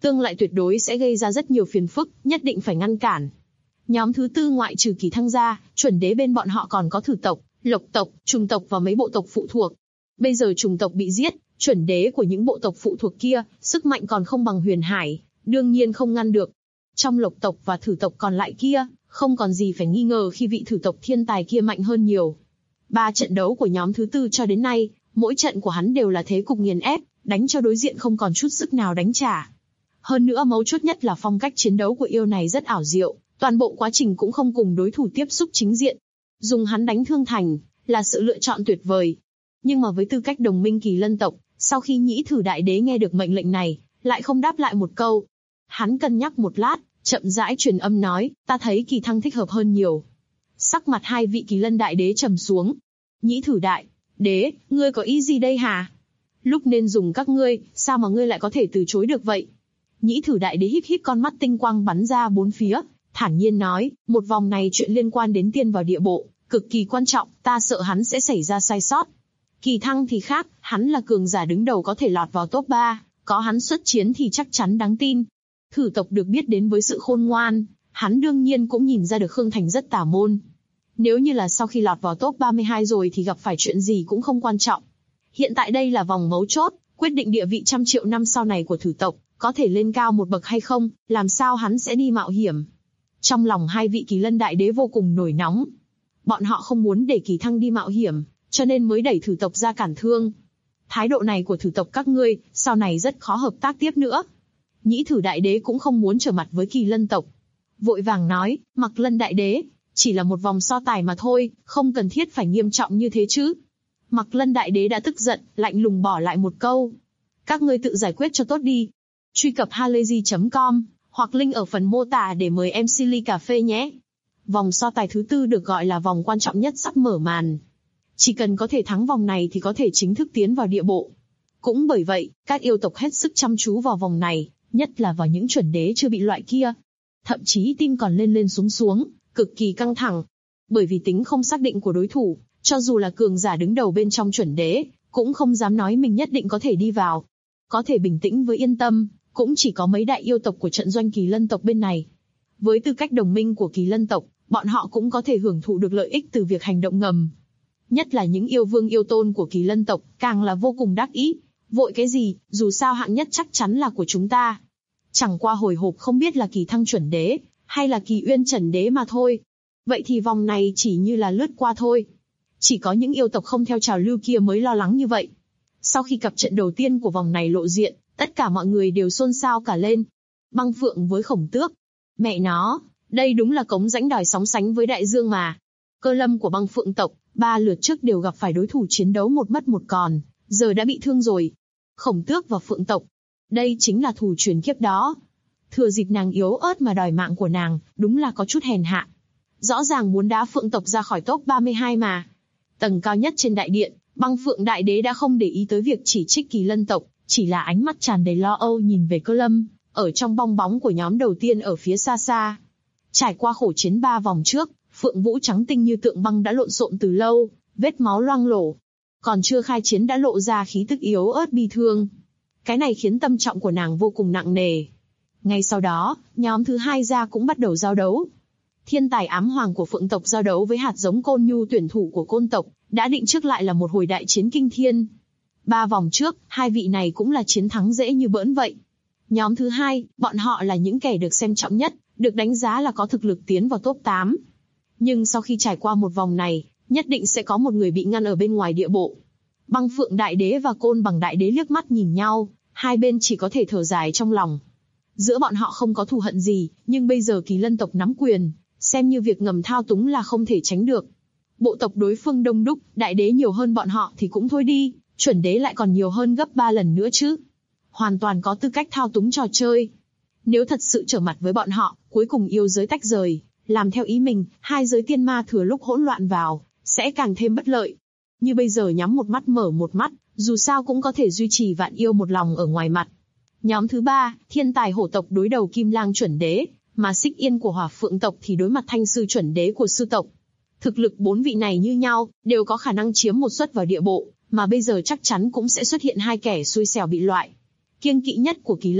tương lại tuyệt đối sẽ gây ra rất nhiều phiền phức, nhất định phải ngăn cản. Nhóm thứ tư ngoại trừ Kỳ Thăng ra, chuẩn đế bên bọn họ còn có Thử tộc, Lộc tộc, Trùng tộc và mấy bộ tộc phụ thuộc. Bây giờ Trùng tộc bị giết, chuẩn đế của những bộ tộc phụ thuộc kia, sức mạnh còn không bằng Huyền Hải, đương nhiên không ngăn được. Trong Lộc tộc và Thử tộc còn lại kia, không còn gì phải nghi ngờ khi vị Thử tộc thiên tài kia mạnh hơn nhiều. 3 trận đấu của nhóm thứ tư cho đến nay, mỗi trận của hắn đều là thế cục nghiền ép, đánh cho đối diện không còn chút sức nào đánh trả. Hơn nữa mấu chốt nhất là phong cách chiến đấu của yêu này rất ảo diệu, toàn bộ quá trình cũng không cùng đối thủ tiếp xúc chính diện. Dùng hắn đánh thương thành, là sự lựa chọn tuyệt vời. Nhưng mà với tư cách đồng minh Kỳ Lân tộc, sau khi Nhĩ Thử Đại Đế nghe được mệnh lệnh này, lại không đáp lại một câu. Hắn cân nhắc một lát, chậm rãi truyền âm nói, ta thấy Kỳ Thăng thích hợp hơn nhiều. Sắc mặt hai vị Kỳ Lân Đại Đế trầm xuống. Nhĩ Thử Đại Đế, ngươi có ý gì đây hả? Lúc nên dùng các ngươi, sao mà ngươi lại có thể từ chối được vậy? Nhĩ Thử Đại Đế híp híp con mắt tinh quang bắn ra bốn phía, thản nhiên nói, một vòng này chuyện liên quan đến tiên vào địa bộ, cực kỳ quan trọng, ta sợ hắn sẽ xảy ra sai sót. Kỳ Thăng thì khác, hắn là cường giả đứng đầu có thể lọt vào top 3, có hắn xuất chiến thì chắc chắn đáng tin. Thử tộc được biết đến với sự khôn ngoan, hắn đương nhiên cũng nhìn ra được Khương Thành rất tà môn. Nếu như là sau khi lọt vào top 32 rồi thì gặp phải chuyện gì cũng không quan trọng. Hiện tại đây là vòng mấu chốt, quyết định địa vị 100 triệu năm sau này của Thử tộc, có thể lên cao một bậc hay không, làm sao hắn sẽ đi mạo hiểm. Trong lòng hai vị Kỳ Lân Đại Đế vô cùng nổi nóng. Bọn họ không muốn để Kỳ Thăng đi mạo hiểm, cho nên mới đẩy Thử tộc ra cản thương. Thái độ này của Thử tộc các ngươi, sau này rất khó hợp tác tiếp nữa. Nhĩ Thử Đại Đế cũng không muốn trở mặt với Kỳ Lân tộc. Vội vàng nói, Mặc Lân Đại Đế, chỉ là một vòng so tài mà thôi, không cần thiết phải nghiêm trọng như thế chứ. Mặc Lân Đại Đế đã tức giận, lạnh lùng bỏ lại một câu. Các ngươi tự giải quyết cho tốt đi. Truy cập halayzi.com, hoặc link ở phần mô tả để mời MC ly cà phê nhé. Vòng so tài thứ tư được gọi là vòng quan trọng nhất sắp mở màn. Chỉ cần có thể thắng vòng này thì có thể chính thức tiến vào địa bộ. Cũng bởi vậy, các yêu tộc hết sức chăm chú vào vòng này, nhất là vào những chuẩn đế chưa bị loại kia. Thậm chí tim còn lên lên xuống xuống, cực kỳ căng thẳng. Bởi vì tính không xác định của đối thủ, cho dù là cường giả đứng đầu bên trong chuẩn đế, cũng không dám nói mình nhất định có thể đi vào. Có thể bình tĩnh với yên tâm, cũng chỉ có mấy đại yêu tộc của trận doanh Kỳ Lân tộc bên này. Với tư cách đồng minh của Kỳ Lân tộc, bọn họ cũng có thể hưởng thụ được lợi ích từ việc hành động ngầm. Nhất là những yêu vương yêu tôn của Kỳ Lân tộc, càng là vô cùng đắc ý. Vội cái gì, dù sao hạng nhất chắc chắn là của chúng ta. Chẳng qua hồi hộp không biết là Kỳ Thăng chuẩn đế, hay là Kỳ Uyên trần đế mà thôi. Vậy thì vòng này chỉ như là lướt qua thôi. Chỉ có những yêu tộc không theo trào lưu kia mới lo lắng như vậy. Sau khi cặp trận đầu tiên của vòng này lộ diện, tất cả mọi người đều xôn xao cả lên. Băng Phượng với Khổng Tước. Mẹ nó, đây đúng là cống rãnh đòi sóng sánh với đại dương mà. Cơ lâm của Băng Phượng tộc, 3 lượt trước đều gặp phải đối thủ chiến đấu một mất một còn, giờ đã bị thương rồi. Khổng Tước và Phượng tộc, đây chính là thù truyền kiếp đó. Thừa dịp nàng yếu ớt mà đòi mạng của nàng, đúng là có chút hèn hạ. Rõ ràng muốn đá Phượng tộc ra khỏi top 32 mà. Tầng cao nhất trên đại điện, Băng Phượng Đại Đế đã không để ý tới việc chỉ trích Kỳ Lân tộc, chỉ là ánh mắt tràn đầy lo âu nhìn về Cơ Lâm, ở trong bong bóng của nhóm đầu tiên ở phía xa xa. Trải qua khổ chiến 3 vòng trước, Phượng Vũ trắng tinh như tượng băng đã lộn xộn từ lâu, vết máu loang lổ. Còn chưa khai chiến đã lộ ra khí tức yếu ớt bi thương. Cái này khiến tâm trọng của nàng vô cùng nặng nề. Ngay sau đó, nhóm thứ 2 ra cũng bắt đầu giao đấu. Thiên tài ám hoàng của Phượng tộc giao đấu với hạt giống Côn Nhu tuyển thủ của Côn tộc, đã định trước lại là một hồi đại chiến kinh thiên. 3 vòng trước, hai vị này cũng là chiến thắng dễ như bỡn vậy. Nhóm thứ 2, bọn họ là những kẻ được xem trọng nhất, được đánh giá là có thực lực tiến vào top 8. Nhưng sau khi trải qua một vòng này, nhất định sẽ có một người bị ngăn ở bên ngoài địa bộ. Băng Phượng Đại Đế và Côn Bằng Đại Đế liếc mắt nhìn nhau, hai bên chỉ có thể thở dài trong lòng. Giữa bọn họ không có thù hận gì, nhưng bây giờ Kỳ Lân tộc nắm quyền, xem như việc ngầm thao túng là không thể tránh được. Bộ tộc đối phương đông đúc, đại đế nhiều hơn bọn họ thì cũng thôi đi, chuẩn đế lại còn nhiều hơn gấp 3 lần nữa chứ. Hoàn toàn có tư cách thao túng trò chơi. Nếu thật sự trở mặt với bọn họ, cuối cùng yêu giới tách rời, làm theo ý mình, hai giới tiên ma thừa lúc hỗn loạn vào, sẽ càng thêm bất lợi. Như bây giờ nhắm một mắt mở một mắt, dù sao cũng có thể duy trì vạn yêu một lòng ở ngoài mặt. Nhóm thứ 3, thiên tài hổ tộc đối đầu Kim Lang chuẩn đế, mà Xích Yên của Hỏa Phượng tộc thì đối mặt Thanh Sư chuẩn đế của Sư tộc. Thực lực 4 vị này như nhau, đều có khả năng chiếm một suất vào địa bộ, mà bây giờ chắc chắn cũng sẽ xuất hiện hai kẻ xui xẻo bị loại. Kiêng kỵ nhất của Kỳ Lân tộc,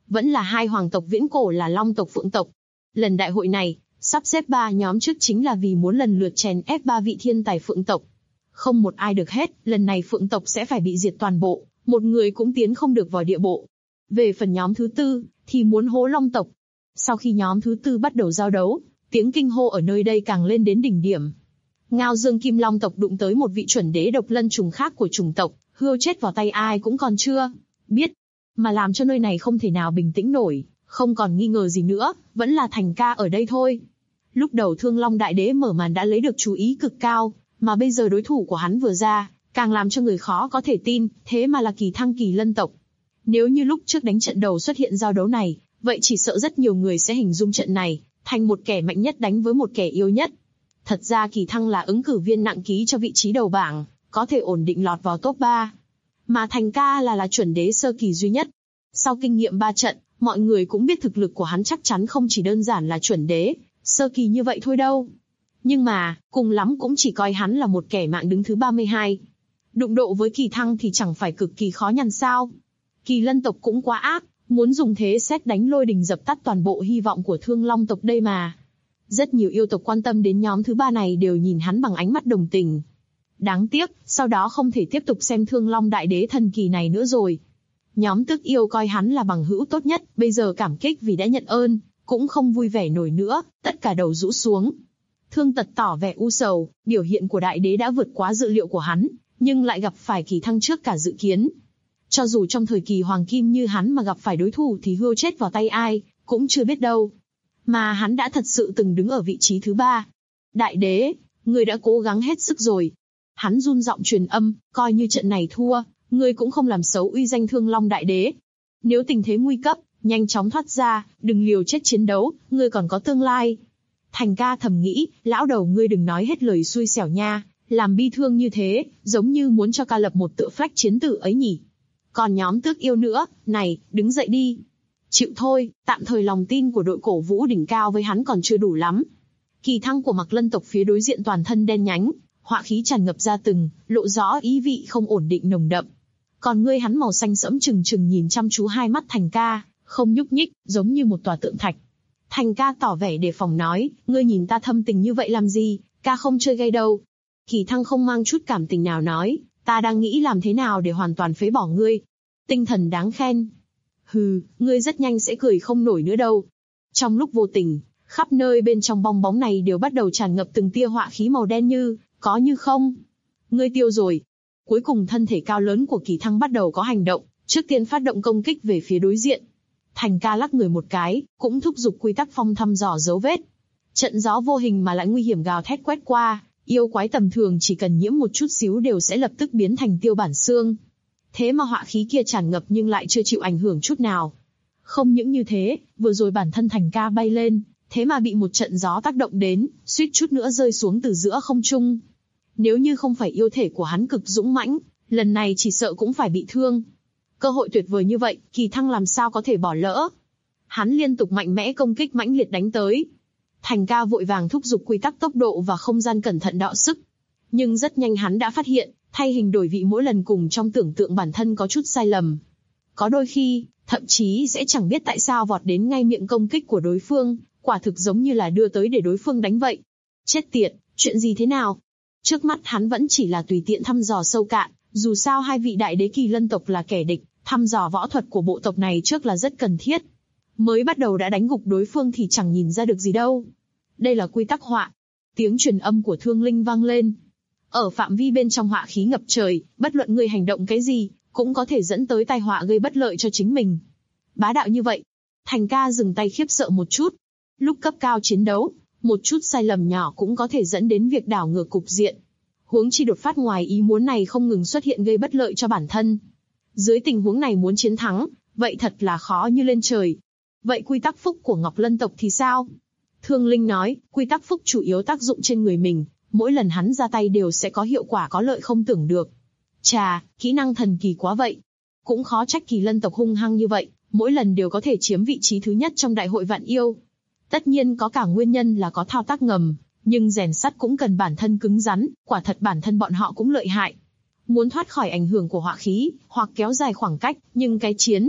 vẫn là hai hoàng tộc viễn cổ là Long tộc Phượng tộc. Lần đại hội này, sắp xếp 3 nhóm trước chính là vì muốn lần lượt chèn ép 3 vị thiên tài Phượng tộc. Không một ai được hết, lần này Phượng tộc sẽ phải bị diệt toàn bộ, một người cũng tiến không được vào địa bộ. Về phần nhóm thứ tư, thì muốn hố Long tộc. Sau khi nhóm thứ tư bắt đầu giao đấu, tiếng kinh hô ở nơi đây càng lên đến đỉnh điểm. Ngao Dương Kim Long tộc đụng tới một vị chuẩn đế độc lân trùng khác của chủng tộc, hươu chết vào tay ai cũng còn chưa biết, mà làm cho nơi này không thể nào bình tĩnh nổi, không còn nghi ngờ gì nữa, vẫn là Thành Ca ở đây thôi. Lúc đầu Thương Long Đại Đế mở màn đã lấy được chú ý cực cao, mà bây giờ đối thủ của hắn vừa ra, càng làm cho người khó có thể tin, thế mà là Kỳ Thăng Kỳ Lân tộc. Nếu như lúc trước đánh trận đầu xuất hiện giao đấu này, vậy chỉ sợ rất nhiều người sẽ hình dung trận này thành một kẻ mạnh nhất đánh với một kẻ yếu nhất. Thật ra Kỳ Thăng là ứng cử viên nặng ký cho vị trí đầu bảng, có thể ổn định lọt vào top 3. Mà Thành Ca là chuẩn đế sơ kỳ duy nhất. Sau kinh nghiệm 3 trận, mọi người cũng biết thực lực của hắn chắc chắn không chỉ đơn giản là chuẩn đế sơ kỳ như vậy thôi đâu. Nhưng mà, cùng lắm cũng chỉ coi hắn là một kẻ mạng đứng thứ 32. Đụng độ với Kỳ Thăng thì chẳng phải cực kỳ khó nhằn sao. Kỳ Lân tộc cũng quá ác, muốn dùng thế sét đánh lôi đình dập tắt toàn bộ hy vọng của Thương Long tộc đây mà. Rất nhiều yêu tộc quan tâm đến nhóm thứ 3 này đều nhìn hắn bằng ánh mắt đồng tình. Đáng tiếc, sau đó không thể tiếp tục xem Thương Long Đại Đế thần kỳ này nữa rồi. Nhóm Tước Yêu coi hắn là bằng hữu tốt nhất, bây giờ cảm kích vì đã nhận ơn, cũng không vui vẻ nổi nữa, tất cả đầu rũ xuống. Thương Tật tỏ vẻ u sầu, biểu hiện của Đại Đế đã vượt quá dự liệu của hắn, nhưng lại gặp phải Kỳ Thăng trước cả dự kiến. Cho dù trong thời kỳ hoàng kim như hắn mà gặp phải đối thủ thì hươu chết vào tay ai, cũng chưa biết đâu. Mà hắn đã thật sự từng đứng ở vị trí thứ 3. Đại Đế, người đã cố gắng hết sức rồi. Hắn run giọng truyền âm, coi như trận này thua, ngươi cũng không làm xấu uy danh Thương Long Đại Đế. Nếu tình thế nguy cấp, nhanh chóng thoát ra, đừng liều chết chiến đấu, ngươi còn có tương lai. Thành Ca thầm nghĩ, lão đầu ngươi đừng nói hết lời xui xẻo nha, làm bi thương như thế, giống như muốn cho ca lập một tựa phách chiến tử ấy nhỉ. Còn nhóm Tước Yêu nữa, này, đứng dậy đi. Chịu thôi, tạm thời lòng tin của đội cổ vũ đỉnh cao với hắn còn chưa đủ lắm. Kỳ Thăng của Mạc Lân tộc phía đối diện toàn thân đen nhánh, họa khí tràn ngập ra từng, lộ rõ ý vị không ổn định nồng đậm. Còn ngươi hắn màu xanh sẫm trừng trừng nhìn chăm chú hai mắt Thành Ca, không nhúc nhích, giống như một tòa tượng thạch. Thành Ca tỏ vẻ đề phòng nói, ngươi nhìn ta thâm tình như vậy làm gì, ca không chơi gay đâu. Kỳ Thăng không mang chút cảm tình nào nói, ta đang nghĩ làm thế nào để hoàn toàn phế bỏ ngươi. Tinh thần đáng khen. Hừ, ngươi rất nhanh sẽ cười không nổi nữa đâu. Trong lúc vô tình, khắp nơi bên trong bong bóng này đều bắt đầu tràn ngập từng tia họa khí màu đen như, có như không. Ngươi tiêu rồi. Cuối cùng thân thể cao lớn của Kỳ Thăng bắt đầu có hành động, trước tiên phát động công kích về phía đối diện. Thành Ca lắc người một cái, cũng thúc giục quy tắc phong thăm dò dấu vết. Trận gió vô hình mà lại nguy hiểm gào thét quét qua, yêu quái tầm thường chỉ cần nhiễm một chút xíu đều sẽ lập tức biến thành tiêu bản xương. Thế mà họa khí kia tràn ngập nhưng lại chưa chịu ảnh hưởng chút nào. Không những như thế, vừa rồi bản thân Thành Ca bay lên, thế mà bị một trận gió tác động đến, suýt chút nữa rơi xuống từ giữa không trung. Nếu như không phải yêu thể của hắn cực dũng mãnh, lần này chỉ sợ cũng phải bị thương. Cơ hội tuyệt vời như vậy, Kỳ Thăng làm sao có thể bỏ lỡ. Hắn liên tục mạnh mẽ công kích mãnh liệt đánh tới. Thành Ca vội vàng thúc giục quy tắc tốc độ và không gian cẩn thận đọ sức. Nhưng rất nhanh hắn đã phát hiện, thay hình đổi vị mỗi lần cùng trong tưởng tượng bản thân có chút sai lầm. Có đôi khi, thậm chí sẽ chẳng biết tại sao vọt đến ngay miệng công kích của đối phương, quả thực giống như là đưa tới để đối phương đánh vậy. Chết tiệt, chuyện gì thế nào? Trước mắt hắn vẫn chỉ là tùy tiện thăm dò sâu cạn, dù sao hai vị đại đế Kỳ Lân tộc là kẻ địch, thăm dò võ thuật của bộ tộc này trước là rất cần thiết. Mới bắt đầu đã đánh gục đối phương thì chẳng nhìn ra được gì đâu. Đây là quy tắc họa. Tiếng truyền âm của Thương Linh vang lên. Ở phạm vi bên trong họa khí ngập trời, bất luận người hành động cái gì, cũng có thể dẫn tới tai họa gây bất lợi cho chính mình. Bá đạo như vậy. Thành Ca dừng tay khiếp sợ một chút. Lúc cấp cao chiến đấu, một chút sai lầm nhỏ cũng có thể dẫn đến việc đảo ngược cục diện. Huống chi đột phát ngoài ý muốn này không ngừng xuất hiện gây bất lợi cho bản thân. Dưới tình huống này muốn chiến thắng, vậy thật là khó như lên trời. Vậy quy tắc phúc của Ngọc Lân tộc thì sao? Thương Linh nói, quy tắc phúc chủ yếu tác dụng trên người mình, mỗi lần hắn ra tay đều sẽ có hiệu quả có lợi không tưởng được. Chà, kỹ năng thần kỳ quá vậy. Cũng khó trách Kỳ Lân tộc hung hăng như vậy, mỗi lần đều có thể chiếm vị trí thứ nhất trong đại hội vạn yêu. Tất nhiên có cả nguyên nhân là có thao tác ngầm, nhưng rèn sắt cũng cần bản thân cứng rắn, quả thật bản thân bọn họ cũng lợi hại. Muốn thoát khỏi ảnh hưởng của họa khí, hoặc kéo dài khoảng cách, nhưng cái chiến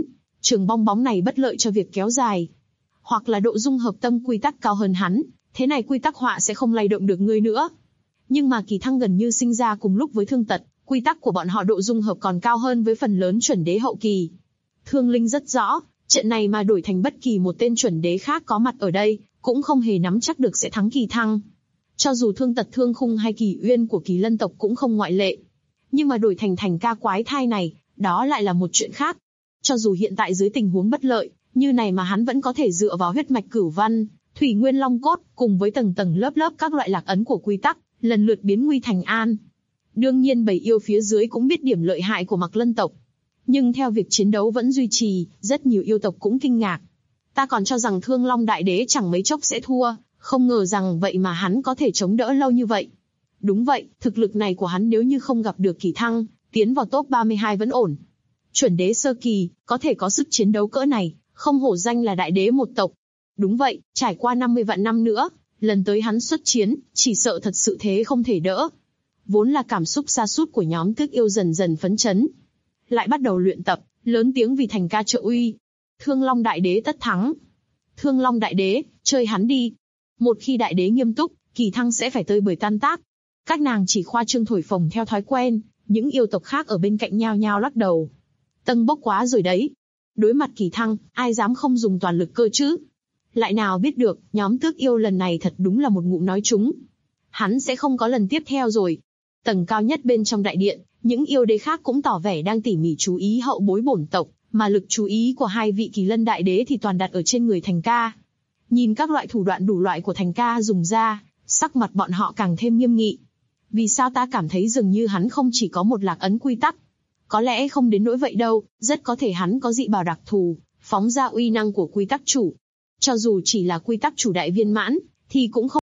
trường bong bóng này bất lợi cho việc kéo dài. Hoặc là độ dung hợp tâm quy tắc cao hơn hắn, thế này quy tắc họa sẽ không lay động được ngươi nữa. Nhưng mà Kỳ Thăng gần như sinh ra cùng lúc với Thương Tật, quy tắc của bọn họ độ dung hợp còn cao hơn với phần lớn chuẩn đế hậu kỳ. Thương Linh rất rõ, trận này mà đổi thành bất kỳ một tên chuẩn đế khác có mặt ở đây, cũng không hề nắm chắc được sẽ thắng Kỳ Thăng. Cho dù Thương Tật, Thương Khung hay Kỳ Uyên của Kỳ Lân tộc cũng không ngoại lệ. Nhưng mà đổi thành Thành Ca quái thai này, đó lại là một chuyện khác. Cho dù hiện tại dưới tình huống bất lợi, như này mà hắn vẫn có thể dựa vào huyết mạch cửu văn, thủy nguyên long cốt, cùng với tầng tầng lớp lớp các loại lạc ấn của quy tắc, lần lượt biến nguy thành an. Đương nhiên bầy yêu phía dưới cũng biết điểm lợi hại của Mạc Lân tộc. Nhưng theo việc chiến đấu vẫn duy trì, rất nhiều yêu tộc cũng kinh ngạc. Ta còn cho rằng Thương Long Đại Đế chẳng mấy chốc sẽ thua, không ngờ rằng vậy mà hắn có thể chống đỡ lâu như vậy. Đúng vậy, thực lực này của hắn nếu như không gặp được Kỳ Thăng, tiến vào top 32 vẫn ổn. Chuẩn đế sơ kỳ, có thể có sức chiến đấu cỡ này, không hổ danh là đại đế một tộc. Đúng vậy, trải qua 50 vạn năm nữa, lần tới hắn xuất chiến, chỉ sợ thật sự thế không thể đỡ. Vốn là cảm xúc sa sút của nhóm Tước Yêu dần dần phấn chấn. Lại bắt đầu luyện tập, lớn tiếng vì Thành Ca trợ uy. Thương Long Đại Đế tất thắng. Thương Long Đại Đế, chơi hắn đi. Một khi Đại Đế nghiêm túc, Kỳ Thăng sẽ phải tơi bời tan tác. Các nàng chỉ khoa trương thổi phồng theo thói quen, những yêu tộc khác ở bên cạnh nhao nhao lắc đầu. Tâng bốc quá rồi đấy. Đối mặt Kỳ Thăng, ai dám không dùng toàn lực cơ chứ? Lại nào biết được, nhóm Tước Yêu lần này thật đúng là một ngụm nói trúng. Hắn sẽ không có lần tiếp theo rồi. Tầng cao nhất bên trong đại điện, những yêu đế khác cũng tỏ vẻ đang tỉ mỉ chú ý hậu bối bổn tộc, mà lực chú ý của hai vị Kỳ Lân Đại Đế thì toàn đặt ở trên người Thành Ca. Nhìn các loại thủ đoạn đủ loại của Thành Ca dùng ra, sắc mặt bọn họ càng thêm nghiêm nghị. Vì sao ta cảm thấy dường như hắn không chỉ có một lạc ấn quy tắc? Có lẽ không đến nỗi vậy đâu, rất có thể hắn có dị bảo đặc thù, phóng ra uy năng của quy tắc chủ. Cho dù chỉ là quy tắc chủ đại viên mãn, thì cũng không.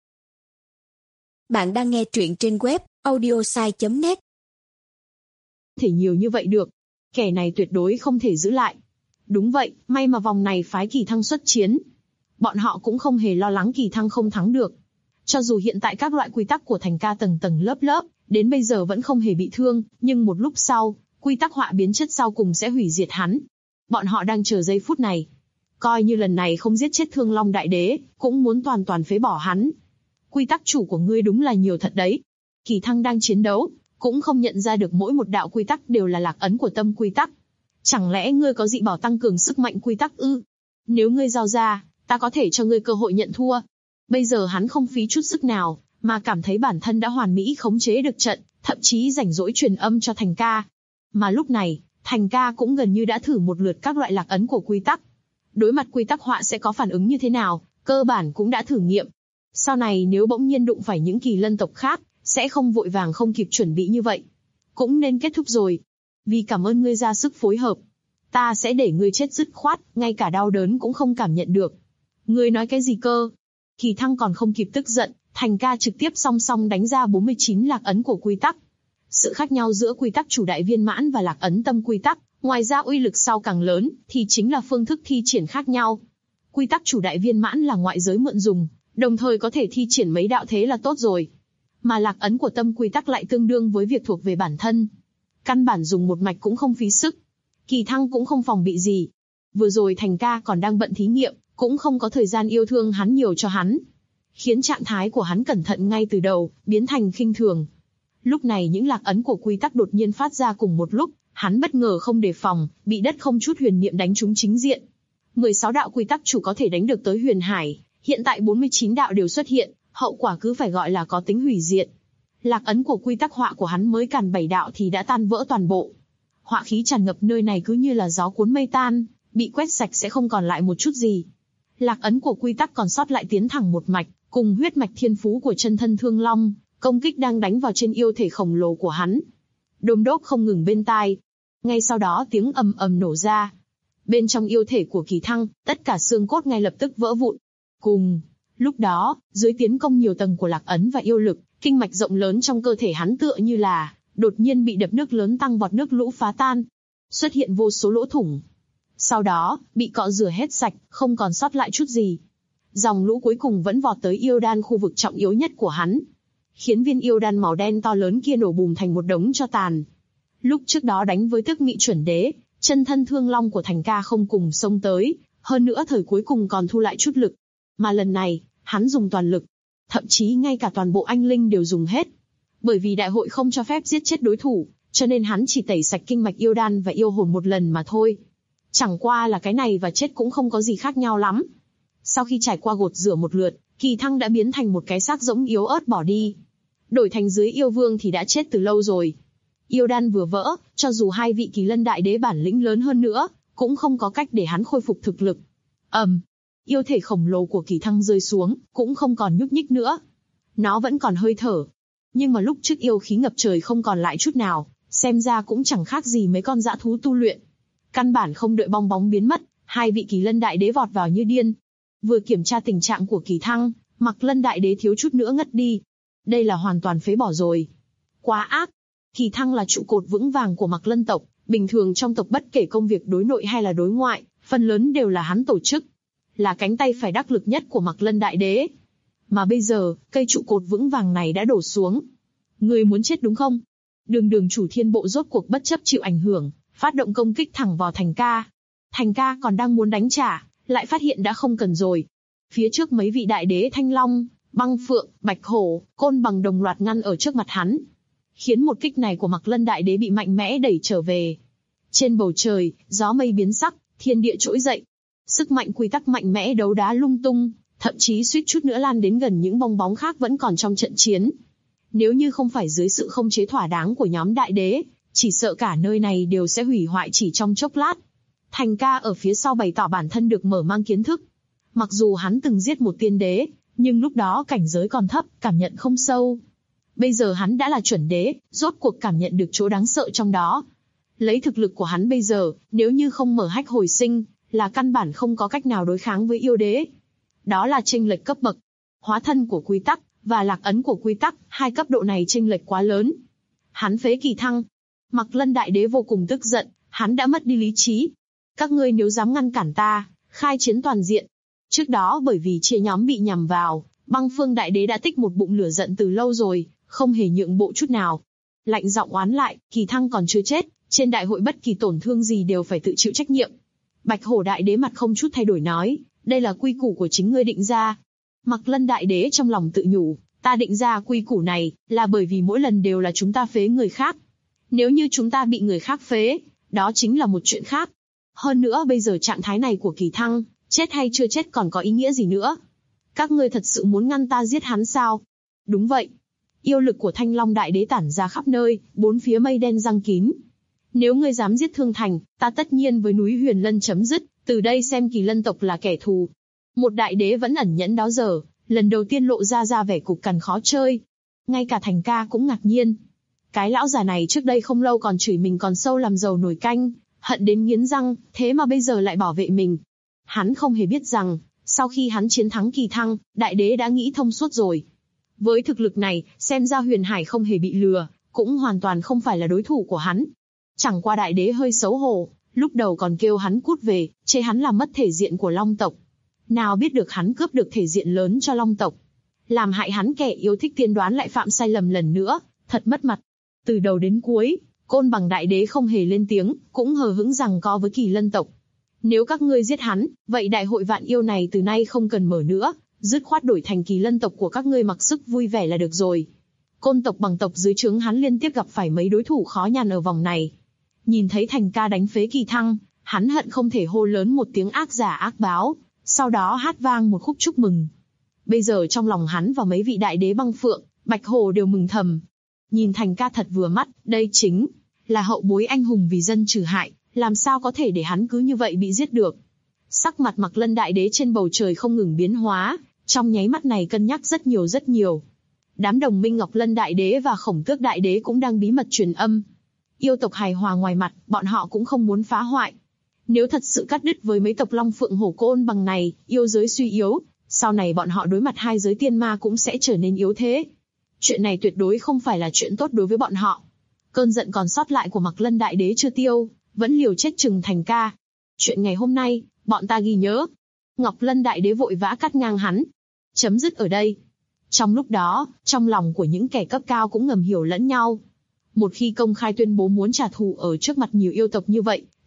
Bạn đang nghe truyện trên web audiosai.net. Thể nhiều như vậy được. Kẻ này tuyệt đối không thể giữ lại. Đúng vậy, may mà vòng này phái Kỳ Thăng xuất chiến. Bọn họ cũng không hề lo lắng Kỳ Thăng không thắng được. Cho dù hiện tại các loại quy tắc của Thành Ca tầng tầng lớp lớp, đến bây giờ vẫn không hề bị thương, nhưng một lúc sau, quy tắc họa biến chất sau cùng sẽ hủy diệt hắn. Bọn họ đang chờ giây phút này. Coi như lần này không giết chết Thương Long Đại Đế, cũng muốn toàn toàn phế bỏ hắn. Quy tắc chủ của ngươi đúng là nhiều thật đấy. Kỳ Thăng đang chiến đấu, cũng không nhận ra được mỗi một đạo quy tắc đều là lạc ấn của tâm quy tắc. Chẳng lẽ ngươi có dị bảo tăng cường sức mạnh quy tắc ư? Nếu ngươi giao ra, ta có thể cho ngươi cơ hội nhận thua. Bây giờ hắn không phí chút sức nào, mà cảm thấy bản thân đã hoàn mỹ khống chế được trận, thậm chí rảnh rỗi truyền âm cho Thành Ca. Mà lúc này, Thành Ca cũng gần như đã thử một lượt các loại lạc ấn của quy tắc. Đối mặt quy tắc họa sẽ có phản ứng như thế nào, cơ bản cũng đã thử nghiệm. Sau này nếu bỗng nhiên đụng phải những Kỳ Lân tộc khác, sẽ không vội vàng không kịp chuẩn bị như vậy. Cũng nên kết thúc rồi. Vì cảm ơn ngươi ra sức phối hợp. Ta sẽ để ngươi chết dứt khoát, ngay cả đau đớn cũng không cảm nhận được. Ngươi nói cái gì cơ? Kỳ Thăng còn không kịp tức giận, Thành Ca trực tiếp song song đánh ra 49 lạc ấn của quy tắc. Sự khác nhau giữa quy tắc chủ đại viên mãn và lạc ấn tâm quy tắc, ngoài ra uy lực sau càng lớn, thì chính là phương thức thi triển khác nhau. Quy tắc chủ đại viên mãn là ngoại giới mượn dùng, đồng thời có thể thi triển mấy đạo thế là tốt rồi. Mà lạc ấn của tâm quy tắc lại tương đương với việc thuộc về bản thân. Căn bản dùng một mạch cũng không phí sức. Kỳ Thăng cũng không phòng bị gì. Vừa rồi Thành Ca còn đang bận thí nghiệm, cũng không có thời gian yêu thương hắn nhiều cho hắn. Khiến trạng thái của hắn cẩn thận ngay từ đầu, biến thành khinh thường. Lúc này những lạc ấn của quy tắc đột nhiên phát ra cùng một lúc, hắn bất ngờ không đề phòng, bị đất không chút huyền niệm đánh trúng chính diện. 16 đạo quy tắc chủ có thể đánh được tới huyền hải, hiện tại 49 đạo đều xuất hiện, hậu quả cứ phải gọi là có tính hủy diệt. Lạc ấn của quy tắc họa của hắn mới càn 7 đạo thì đã tan vỡ toàn bộ. Họa khí tràn ngập nơi này cứ như là gió cuốn mây tan, bị quét sạch sẽ không còn lại một chút gì. Lạc ấn của quy tắc còn sót lại tiến thẳng một mạch, cùng huyết mạch thiên phú của chân thân Thương Long, công kích đang đánh vào trên yêu thể khổng lồ của hắn. Đôm đốp không ngừng bên tai. Ngay sau đó tiếng ầm ầm nổ ra. Bên trong yêu thể của Kỳ Thăng, tất cả xương cốt ngay lập tức vỡ vụn. Cùng lúc đó, dưới tiến công nhiều tầng của lạc ấn và yêu lực, kinh mạch rộng lớn trong cơ thể hắn tựa như là đột nhiên bị đập nước lớn tăng vọt nước lũ phá tan. Xuất hiện vô số lỗ thủng. Sau đó, bị cọ rửa hết sạch, không còn sót lại chút gì. Dòng lũ cuối cùng vẫn vọt tới yêu đan khu vực trọng yếu nhất của hắn. Khiến viên yêu đan màu đen to lớn kia nổ bùm thành một đống tro tàn. Lúc trước đó đánh với Tước Mị chuẩn đế, Chân thân thương long của Thành Ca không cùng xông tới, hơn nữa thời cuối cùng còn thu lại chút lực. Mà lần này, hắn dùng toàn lực. Thậm chí ngay cả toàn bộ anh linh đều dùng hết. Bởi vì đại hội không cho phép giết chết đối thủ, cho nên hắn chỉ tẩy sạch kinh mạch yêu đan và yêu hồn một lần mà thôi. Chẳng qua là cái này và chết cũng không có gì khác nhau lắm. Sau khi trải qua gột rửa một lượt, Kỳ Thăng đã biến thành một cái xác rỗng yếu ớt bỏ đi. Đổi thành dưới yêu vương thì đã chết từ lâu rồi. Yêu đan vừa vỡ, cho dù hai vị Kỳ Lân đại đế bản lĩnh lớn hơn nữa, cũng không có cách để hắn khôi phục thực lực. Yêu thể khổng lồ của Kỳ Thăng rơi xuống, cũng không còn nhúc nhích nữa. Nó vẫn còn hơi thở. Nhưng mà lúc trước yêu khí ngập trời không còn lại chút nào, xem ra cũng chẳng khác gì mấy con dã thú tu luyện. Căn bản không đợi bong bóng biến mất, hai vị Kỳ Lân đại đế vọt vào như điên. Vừa kiểm tra tình trạng của Kỳ Thăng, Mạc Lân đại đế thiếu chút nữa ngất đi. Đây là hoàn toàn phế bỏ rồi. Quá ác. Kỳ Thăng là trụ cột vững vàng của Mạc Lân tộc, bình thường trong tộc bất kể công việc đối nội hay là đối ngoại, phần lớn đều là hắn tổ chức. Là cánh tay phải đắc lực nhất của Mạc Lân đại đế. Mà bây giờ, cây trụ cột vững vàng này đã đổ xuống. Ngươi muốn chết đúng không? Đường chủ thiên bộ rốt cuộc bất chấp chịu ảnh hưởng, phát động công kích thẳng vào Thành Ca. Thành Ca còn đang muốn đánh trả, lại phát hiện đã không cần rồi. Phía trước mấy vị đại đế Thanh Long, Băng Phượng, Bạch Hổ, Côn Bằng đồng loạt ngăn ở trước mặt hắn. Khiến một kích này của Mạc Lân đại đế bị mạnh mẽ đẩy trở về. Trên bầu trời, gió mây biến sắc, thiên địa trỗi dậy. Sức mạnh quy tắc mạnh mẽ đấu đá lung tung, thậm chí suýt chút nữa lan đến gần những bong bóng khác vẫn còn trong trận chiến. Nếu như không phải dưới sự không chế thỏa đáng của nhóm đại đế, chỉ sợ cả nơi này đều sẽ hủy hoại chỉ trong chốc lát. Thành Ca ở phía sau bày tỏ bản thân được mở mang kiến thức. Mặc dù hắn từng giết một tiên đế, nhưng lúc đó cảnh giới còn thấp, cảm nhận không sâu. Bây giờ hắn đã là chuẩn đế, rốt cuộc cảm nhận được chỗ đáng sợ trong đó. Lấy thực lực của hắn bây giờ, nếu như không mở hách hồi sinh, là căn bản không có cách nào đối kháng với yêu đế. Đó là chênh lệch cấp bậc. Hóa thân của quy tắc, và lạc ấn của quy tắc, hai cấp độ này chênh lệch quá lớn. Hắn phế Kỳ Thăng. Mạc Lân đại đế vô cùng tức giận, hắn đã mất đi lý trí. Các ngươi nếu dám ngăn cản ta, khai chiến toàn diện. Trước đó bởi vì chia nhóm bị nhằm vào, Băng Phương đại đế đã tích một bụng lửa giận từ lâu rồi, không hề nhượng bộ chút nào. Lạnh giọng oán lại, Kỳ Thăng còn chưa chết, trên đại hội bất kỳ tổn thương gì đều phải tự chịu trách nhiệm. Bạch Hổ đại đế mặt không chút thay đổi nói, đây là quy củ của chính ngươi định ra. Mạc Lân đại đế trong lòng tự nhủ, ta định ra quy củ này, là bởi vì mỗi lần đều là chúng ta phế người khác. Nếu như chúng ta bị người khác phế, đó chính là một chuyện khác. Hơn nữa bây giờ trạng thái này của Kỳ Thăng, chết hay chưa chết còn có ý nghĩa gì nữa? Các ngươi thật sự muốn ngăn ta giết hắn sao? Đúng vậy. Yêu lực của Thanh Long đại đế tản ra khắp nơi, bốn phía mây đen giăng kín. Nếu ngươi dám giết Thương Thành, ta tất nhiên với núi Huyền Lân chấm dứt, từ đây xem Kỳ Lân tộc là kẻ thù. Một đại đế vẫn ẩn nhẫn đó giờ, lần đầu tiên lộ ra vẻ cục cằn khó chơi. Ngay cả Thành Ca cũng ngạc nhiên. Cái lão già này trước đây không lâu còn chửi mình còn sâu làm dầu nồi canh, hận đến nghiến răng, thế mà bây giờ lại bảo vệ mình. Hắn không hề biết rằng, sau khi hắn chiến thắng Kỳ Thăng, đại đế đã nghĩ thông suốt rồi. Với thực lực này, xem ra Huyền Hải không hề bị lừa, cũng hoàn toàn không phải là đối thủ của hắn. Chẳng qua đại đế hơi xấu hổ, lúc đầu còn kêu hắn cút về, chê hắn làm mất thể diện của Long tộc. Nào biết được hắn cướp được thể diện lớn cho Long tộc. Làm hại hắn kẻ yêu thích tiên đoán lại phạm sai lầm lần nữa, thật mất mặt. Từ đầu đến cuối, Côn Bằng đại đế không hề lên tiếng, cũng hờ hững giằng co với Kỳ Lân tộc. Nếu các ngươi giết hắn, vậy đại hội vạn yêu này từ nay không cần mở nữa, dứt khoát đổi thành Kỳ Lân tộc của các ngươi mặc sức vui vẻ là được rồi. Côn tộc Bằng tộc dưới trướng hắn liên tiếp gặp phải mấy đối thủ khó nhằn ở vòng này. Nhìn thấy Thành Ca đánh phế Kỳ Thăng, hắn hận không thể hô lớn một tiếng ác giả ác báo, sau đó hát vang một khúc chúc mừng. Bây giờ trong lòng hắn và mấy vị đại đế Băng Phượng, Bạch Hổ đều mừng thầm. Nhìn Thành Ca thật vừa mắt, đây chính là hậu bối anh hùng vì dân trừ hại, làm sao có thể để hắn cứ như vậy bị giết được. Sắc mặt Mạc Lân đại đế trên bầu trời không ngừng biến hóa, trong nháy mắt này cân nhắc rất nhiều. Đám đồng minh Ngọc Lân đại đế và Khổng Tước đại đế cũng đang bí mật truyền âm. Yêu tộc hài hòa ngoài mặt, bọn họ cũng không muốn phá hoại. Nếu thật sự cắt đứt với mấy tộc Long Phượng Hổ Côn Bằng này, yêu giới suy yếu, sau này bọn họ đối mặt hai giới tiên ma cũng sẽ trở nên yếu thế. Chuyện này tuyệt đối không phải là chuyện tốt đối với bọn họ. Cơn giận còn sót lại của Mạc Lân đại đế chưa tiêu, vẫn liều chết chừng Thành Ca. Chuyện ngày hôm nay, bọn ta ghi nhớ. Ngọc Lân đại đế vội vã cắt ngang hắn. Chấm dứt ở đây. Trong lúc đó, trong lòng của những kẻ cấp cao cũng ngầm hiểu lẫn nhau. Một khi công khai tuyên bố muốn trả thù ở trước mặt nhiều yêu tộc như vậy,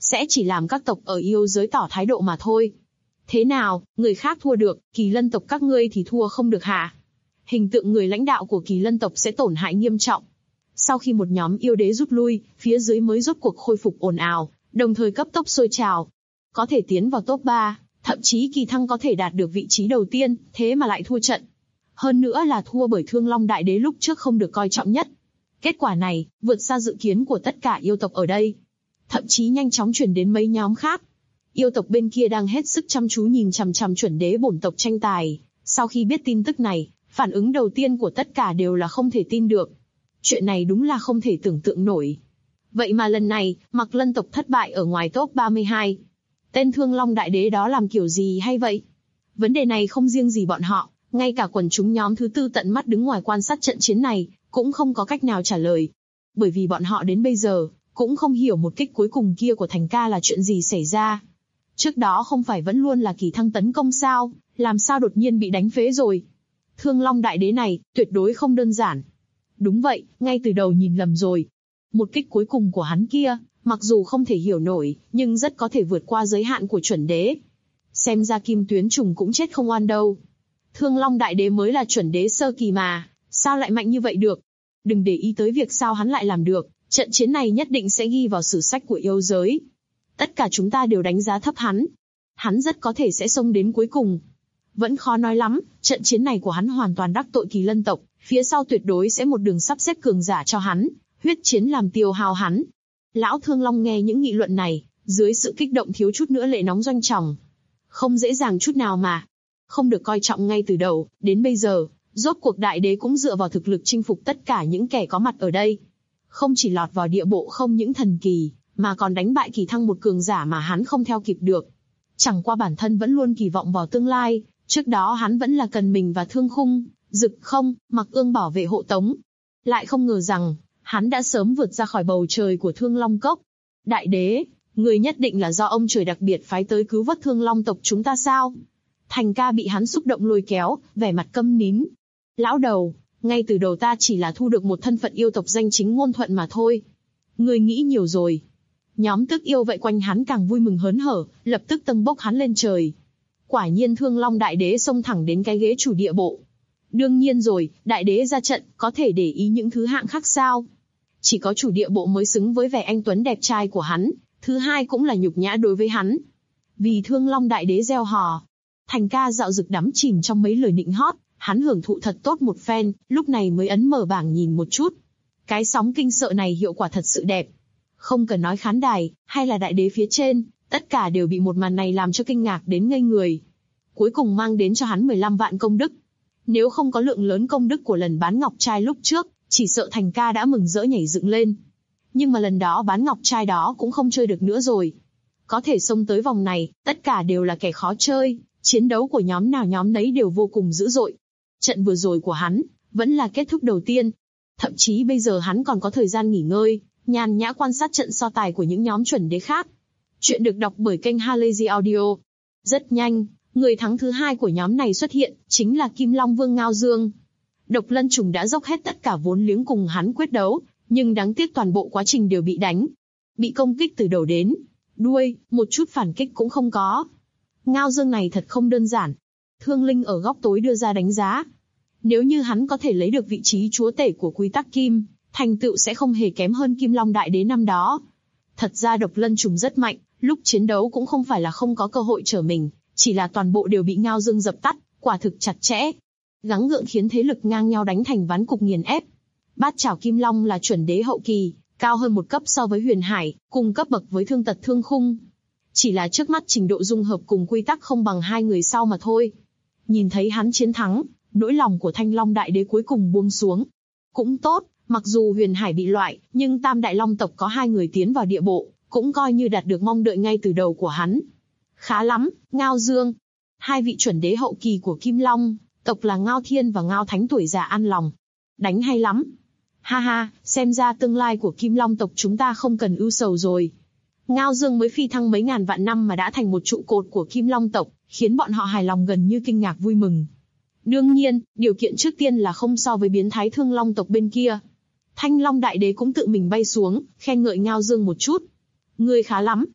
sẽ chỉ làm các tộc ở yêu giới tỏ thái độ mà thôi. Thế nào, người khác thua được, Kỳ Lân tộc các ngươi thì thua không được hả? Hình tượng người lãnh đạo của Kỳ Lân tộc sẽ tổn hại nghiêm trọng. Sau khi một nhóm yêu đế rút lui, phía dưới mới rốt cuộc khôi phục ồn ào, đồng thời cấp tốc sôi trào. Có thể tiến vào top 3, thậm chí kỳ thăng có thể đạt được vị trí đầu tiên, thế mà lại thua trận. Hơn nữa là thua bởi Thương Long Đại Đế lúc trước không được coi trọng nhất. Kết quả này, vượt xa dự kiến của tất cả yêu tộc ở đây. Thậm chí nhanh chóng chuyển đến mấy nhóm khác. Yêu tộc bên kia đang hết sức chăm chú nhìn chằm chằm chuẩn đế bổn tộc tranh tài. Sau khi biết tin tức này, phản ứng đầu tiên của tất cả đều là không thể tin được. Chuyện này đúng là không thể tưởng tượng nổi. Vậy mà lần này, Mạc Lân tộc thất bại ở ngoài top 32. Tên Thương Long Đại Đế đó làm kiểu gì hay vậy? Vấn đề này không riêng gì bọn họ, ngay cả quần chúng nhóm thứ tư tận mắt đứng ngoài quan sát trận chiến này, cũng không có cách nào trả lời. Bởi vì bọn họ đến bây giờ, cũng không hiểu một kích cuối cùng kia của Thành Ca là chuyện gì xảy ra. Trước đó không phải vẫn luôn là kỳ thăng tấn công sao, làm sao đột nhiên bị đánh phế rồi? Thương Long Đại Đế này, tuyệt đối không đơn giản. Đúng vậy, ngay từ đầu nhìn lầm rồi. Một kích cuối cùng của hắn kia, mặc dù không thể hiểu nổi, nhưng rất có thể vượt qua giới hạn của chuẩn đế. Xem ra Kim Tuyến Trùng cũng chết không oan đâu. Thương Long Đại Đế mới là chuẩn đế sơ kỳ mà, sao lại mạnh như vậy được? Đừng để ý tới việc sao hắn lại làm được, trận chiến này nhất định sẽ ghi vào sử sách của yêu giới. Tất cả chúng ta đều đánh giá thấp hắn. Hắn rất có thể sẽ xông đến cuối cùng. Vẫn khó nói lắm, trận chiến này của hắn hoàn toàn đắc tội Kỳ Lân tộc, phía sau tuyệt đối sẽ một đường sắp xếp cường giả cho hắn, huyết chiến làm tiêu hao hắn. Lão Thương Long nghe những nghị luận này, dưới sự kích động thiếu chút nữa lệ nóng doanh tròng. Không dễ dàng chút nào mà. Không được coi trọng ngay từ đầu, đến bây giờ, rốt cuộc đại đế cũng dựa vào thực lực chinh phục tất cả những kẻ có mặt ở đây. Không chỉ lọt vào địa bộ không những thần kỳ, mà còn đánh bại kỳ thăng một cường giả mà hắn không theo kịp được. Chẳng qua bản thân vẫn luôn kỳ vọng vào tương lai, trước đó hắn vẫn là cần mình và Thương Khung, Dực Không, Mặc Ương bảo vệ hộ tống. Lại không ngờ rằng, hắn đã sớm vượt ra khỏi bầu trời của Thương Long Cốc. Đại đế, người nhất định là do ông trời đặc biệt phái tới cứu vớt Thương Long tộc chúng ta sao? Thành Ca bị hắn xúc động lôi kéo, vẻ mặt câm nín. Lão đầu, ngay từ đầu ta chỉ là thu được một thân phận yêu tộc danh chính ngôn thuận mà thôi. Người nghĩ nhiều rồi. Nhóm tức yêu vậy quanh hắn càng vui mừng hớn hở, lập tức tâng bốc hắn lên trời. Quả nhiên Thương Long Đại Đế xông thẳng đến cái ghế chủ địa bộ. Đương nhiên rồi, Đại Đế ra trận, có thể để ý những thứ hạng khác sao? Chỉ có chủ địa bộ mới xứng với vẻ anh tuấn đẹp trai của hắn, thứ hai cũng là nhục nhã đối với hắn. Vì Thương Long Đại Đế gieo hò, Thành Ca dạo dực đắm chìm trong mấy lời nịnh hót, hắn hưởng thụ thật tốt một phen, lúc này mới ấn mở bảng nhìn một chút. Cái sóng kinh sợ này hiệu quả thật sự đẹp. Không cần nói khán đài, hay là đại đế phía trên, tất cả đều bị một màn này làm cho kinh ngạc đến ngây người. Cuối cùng mang đến cho hắn 15 vạn công đức. Nếu không có lượng lớn công đức của lần bán ngọc trai lúc trước, chỉ sợ Thành Ca đã mừng rỡ nhảy dựng lên. Nhưng mà lần đó bán ngọc trai đó cũng không chơi được nữa rồi. Có thể xông tới vòng này, tất cả đều là kẻ khó chơi, chiến đấu của nhóm nào nhóm nấy đều vô cùng dữ dội. Trận vừa rồi của hắn, vẫn là kết thúc đầu tiên. Thậm chí bây giờ hắn còn có thời gian nghỉ ngơi, nhàn nhã quan sát trận so tài của những nhóm chuẩn đế khác. Chuyện được đọc bởi kênh Halazy Audio. Rất nhanh, người thắng thứ hai của nhóm này xuất hiện, chính là Kim Long Vương Ngao Dương. Độc Lân Trùng đã dốc hết tất cả vốn liếng cùng hắn quyết đấu, nhưng đáng tiếc toàn bộ quá trình đều bị đánh. Bị công kích từ đầu đến đuôi, một chút phản kích cũng không có. Ngao Dương này thật không đơn giản. Thương Linh ở góc tối đưa ra đánh giá. Nếu như hắn có thể lấy được vị trí chúa tể của quy tắc kim, thành tựu sẽ không hề kém hơn Kim Long Đại Đế năm đó. Thật ra Độc Lân Trùng rất mạnh, lúc chiến đấu cũng không phải là không có cơ hội trở mình, chỉ là toàn bộ đều bị Ngao Dương dập tắt, quả thực chặt chẽ. Gắng gượng khiến thế lực ngang nhau đánh thành ván cục nghiền ép. Bát Chảo Kim Long là chuẩn đế hậu kỳ, cao hơn một cấp so với Huyền Hải, cùng cấp bậc với Thương Tật Thương Khung. Chỉ là trước mắt trình độ dung hợp cùng quy tắc không bằng hai người sau mà thôi. Nhìn thấy hắn chiến thắng, nỗi lòng của Thanh Long Đại Đế cuối cùng buông xuống. Cũng tốt, mặc dù Huyền Hải bị loại, nhưng Tam Đại Long tộc có hai người tiến vào địa bộ, cũng coi như đạt được mong đợi ngay từ đầu của hắn. Khá lắm, Ngao Dương. Hai vị chuẩn đế hậu kỳ của Kim Long tộc là Ngao Thiên và Ngao Thánh tuổi già an lòng. Đánh hay lắm. Ha ha, xem ra tương lai của Kim Long tộc chúng ta không cần ưu sầu rồi. Ngao Dương mới phi thăng mấy ngàn vạn năm mà đã thành một trụ cột của Kim Long tộc, khiến bọn họ hài lòng gần như kinh ngạc vui mừng. Đương nhiên, điều kiện trước tiên là không so với biến thái Thương Long tộc bên kia. Thanh Long Đại Đế cũng tự mình bay xuống, khen ngợi Ngao Dương một chút. Ngươi khá lắm.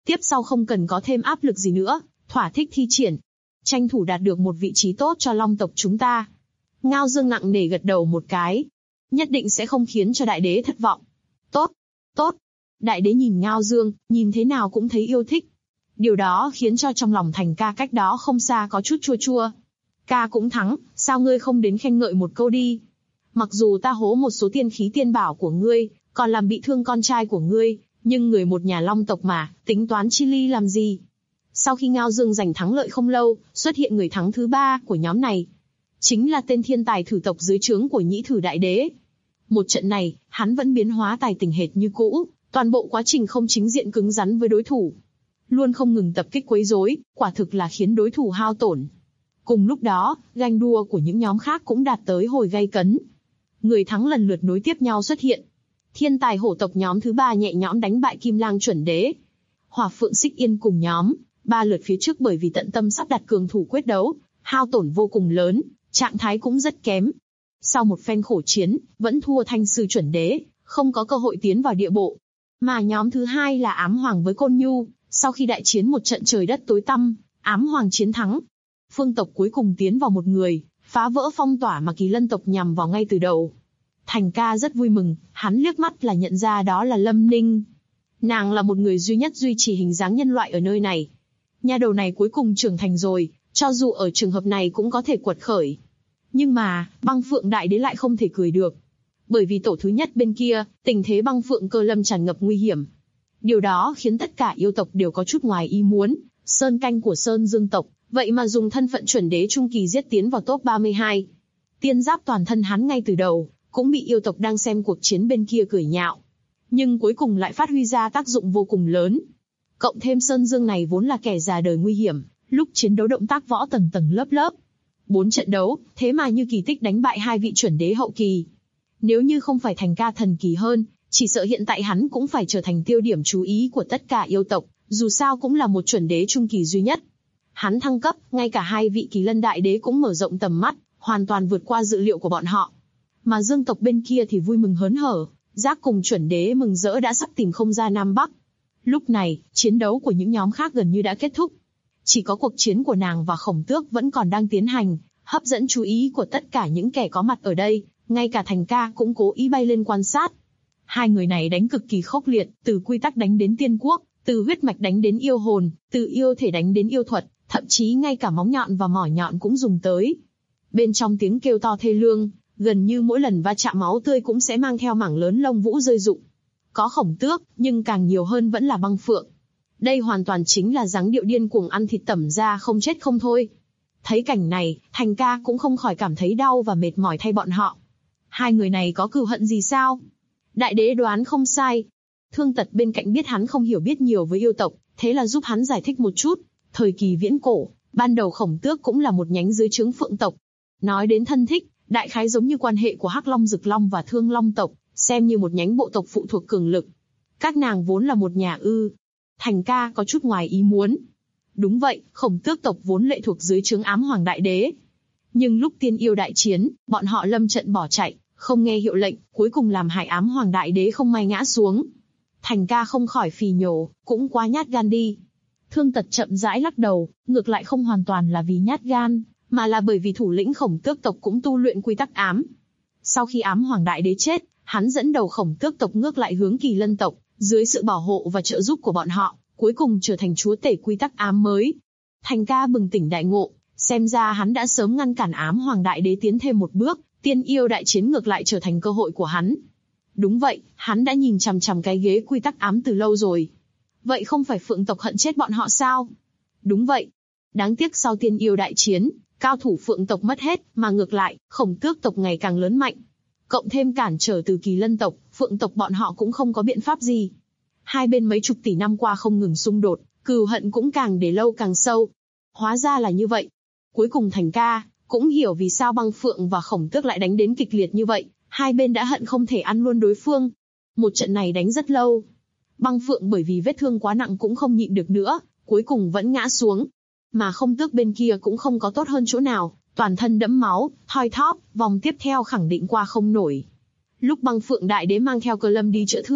Tiếp sau không cần có thêm áp lực gì nữa, thỏa thích thi triển. Tranh thủ đạt được một vị trí tốt cho Long tộc chúng ta. Ngao Dương nặng nề gật đầu một cái. Nhất định sẽ không khiến cho đại đế thất vọng. Tốt, tốt. Đại đế nhìn Ngao Dương, nhìn thế nào cũng thấy yêu thích. Điều đó khiến cho trong lòng Thành Ca cách đó không xa có chút chua chua. Ca cũng thắng, sao ngươi không đến khen ngợi một câu đi? Mặc dù ta hố một số tiên khí tiên bảo của ngươi, còn làm bị thương con trai của ngươi, nhưng người một nhà Long tộc mà, tính toán chi ly làm gì? Sau khi Ngao Dương giành thắng lợi không lâu, xuất hiện người thắng thứ 3 của nhóm này. Chính là tên thiên tài thử tộc dưới trướng của Nhĩ Thử Đại Đế. Một trận này, hắn vẫn biến hóa tài tình hệt như cũ, toàn bộ quá trình không chính diện cứng rắn với đối thủ. Luôn không ngừng tập kích quấy rối, quả thực là khiến đối thủ hao tổn. Cùng lúc đó, ganh đua của những nhóm khác cũng đạt tới hồi gay cấn. Người thắng lần lượt nối tiếp nhau xuất hiện. Thiên tài hổ tộc nhóm thứ 3 nhẹ nhõm đánh bại Kim Lang chuẩn đế. Hỏa Phượng Xích Yên cùng nhóm, 3 lượt phía trước bởi vì tận tâm sắp đặt cường thủ quyết đấu, hao tổn vô cùng lớn, trạng thái cũng rất kém. Sau một phen khổ chiến, vẫn thua Thanh Sư chuẩn đế, không có cơ hội tiến vào địa bộ. Mà nhóm thứ 2 là Ám Hoàng với Côn Nhu, sau khi đại chiến một trận trời đất tối tăm, Ám Hoàng chiến thắng. Phương tộc cuối cùng tiến vào một người, phá vỡ phong tỏa mà Kỳ Lân tộc nhằm vào ngay từ đầu. Thành Ca rất vui mừng, hắn liếc mắt là nhận ra đó là Lâm Ninh. Nàng là một người duy nhất duy trì hình dáng nhân loại ở nơi này. Nha đầu này cuối cùng trưởng thành rồi, cho dù ở trường hợp này cũng có thể quật khởi. Nhưng mà, Băng Phượng Đại Đế lại không thể cười được. Bởi vì tổ thứ nhất bên kia, tình thế Băng Phượng Cơ Lâm tràn ngập nguy hiểm. Điều đó khiến tất cả yêu tộc đều có chút ngoài ý muốn. Sơn Canh của Sơn Dương tộc, vậy mà dùng thân phận chuẩn đế trung kỳ giết tiến vào top 32. Tiên giáp toàn thân hắn ngay từ đầu, cũng bị yêu tộc đang xem cuộc chiến bên kia cười nhạo. Nhưng cuối cùng lại phát huy ra tác dụng vô cùng lớn. Cộng thêm Sơn Dương này vốn là kẻ già đời nguy hiểm, lúc chiến đấu động tác võ tầng tầng lớp lớp. 4 trận đấu, thế mà như kỳ tích đánh bại 2 vị chuẩn đế hậu kỳ. Nếu như không phải Thành Ca thần kỳ hơn, chỉ sợ hiện tại hắn cũng phải trở thành tiêu điểm chú ý của tất cả yêu tộc, dù sao cũng là một chuẩn đế trung kỳ duy nhất. Hắn thăng cấp, ngay cả 2 vị Kỳ Lân Đại Đế cũng mở rộng tầm mắt, hoàn toàn vượt qua dự liệu của bọn họ. Mà Dương tộc bên kia thì vui mừng hớn hở, Giác cùng chuẩn đế mừng rỡ đã sắp tìm không ra Nam Bắc. Lúc này, chiến đấu của những nhóm khác gần như đã kết thúc. Chỉ có cuộc chiến của nàng và Khổng Tước vẫn còn đang tiến hành, hấp dẫn chú ý của tất cả những kẻ có mặt ở đây, ngay cả Thành Ca cũng cố ý bay lên quan sát. Hai người này đánh cực kỳ khốc liệt, từ quy tắc đánh đến tiên quốc, từ huyết mạch đánh đến yêu hồn, từ yêu thể đánh đến yêu thuật, thậm chí ngay cả móng nhọn và mỏ nhọn cũng dùng tới. Bên trong tiếng kêu to thê lương, gần như mỗi lần va chạm máu tươi cũng sẽ mang theo mảng lớn lông vũ rơi rụng. Có Khổng Tước, nhưng càng nhiều hơn vẫn là Băng Phượng. Đây hoàn toàn chính là dáng điệu điên cuồng ăn thịt tẩm ra không chết không thôi. Thấy cảnh này, Thành Ca cũng không khỏi cảm thấy đau và mệt mỏi thay bọn họ. Hai người này có cừu hận gì sao? Đại đế đoán không sai. Thương Tật bên cạnh biết hắn không hiểu biết nhiều với yêu tộc, thế là giúp hắn giải thích một chút. Thời kỳ viễn cổ, ban đầu Khổng Tước cũng là một nhánh dưới trướng Phượng tộc. Nói đến thân thích, đại khái giống như quan hệ của Hắc Long Dực Long và Thương Long tộc, xem như một nhánh bộ tộc phụ thuộc cường lực. Các nàng vốn là một nhà ư? Thành Ca có chút ngoài ý muốn. Đúng vậy, Khổng Tước tộc vốn lệ thuộc dưới trướng Ám Hoàng Đại Đế. Nhưng lúc tiên yêu đại chiến, bọn họ lâm trận bỏ chạy, không nghe hiệu lệnh, cuối cùng làm hại Ám Hoàng Đại Đế không may ngã xuống. Thành Ca không khỏi phì nhổ, cũng quá nhát gan đi. Thương Tật chậm rãi lắc đầu, ngược lại không hoàn toàn là vì nhát gan, mà là bởi vì thủ lĩnh Khổng Tước tộc cũng tu luyện quy tắc ám. Sau khi Ám Hoàng Đại Đế chết, hắn dẫn đầu Khổng Tước tộc ngược lại hướng Kỳ Lân tộc, dưới sự bảo hộ và trợ giúp của bọn họ, cuối cùng trở thành chúa tể quy tắc ám mới. Thành Ca bừng tỉnh đại ngộ, xem ra hắn đã sớm ngăn cản Ám Hoàng Đại Đế tiến thêm một bước, tiên yêu đại chiến ngược lại trở thành cơ hội của hắn. Đúng vậy, hắn đã nhìn chằm chằm cái ghế quy tắc ám từ lâu rồi. Vậy không phải Phượng tộc hận chết bọn họ sao? Đúng vậy. Đáng tiếc sau tiên yêu đại chiến, cao thủ Phượng tộc mất hết, mà ngược lại, Khổng Tước tộc ngày càng lớn mạnh. Cộng thêm cản trở từ Kỳ Lân tộc, Phượng tộc bọn họ cũng không có biện pháp gì. Hai bên mấy chục tỷ năm qua không ngừng xung đột, cừu hận cũng càng để lâu càng sâu. Hóa ra là như vậy. Cuối cùng Thành Ca cũng hiểu vì sao Băng Phượng và Khổng Tước lại đánh đến kịch liệt như vậy, hai bên đã hận không thể ăn luôn đối phương. Một trận này đánh rất lâu. Băng Phượng bởi vì vết thương quá nặng cũng không nhịn được nữa, cuối cùng vẫn ngã xuống. Mà Khổng Tước bên kia cũng không có tốt hơn chỗ nào, toàn thân đẫm máu, thoi thóp, vòng tiếp theo khẳng định qua không nổi. Lúc Băng Phượng Đại Đế mang theo Cơ Lâm đi chữa thương,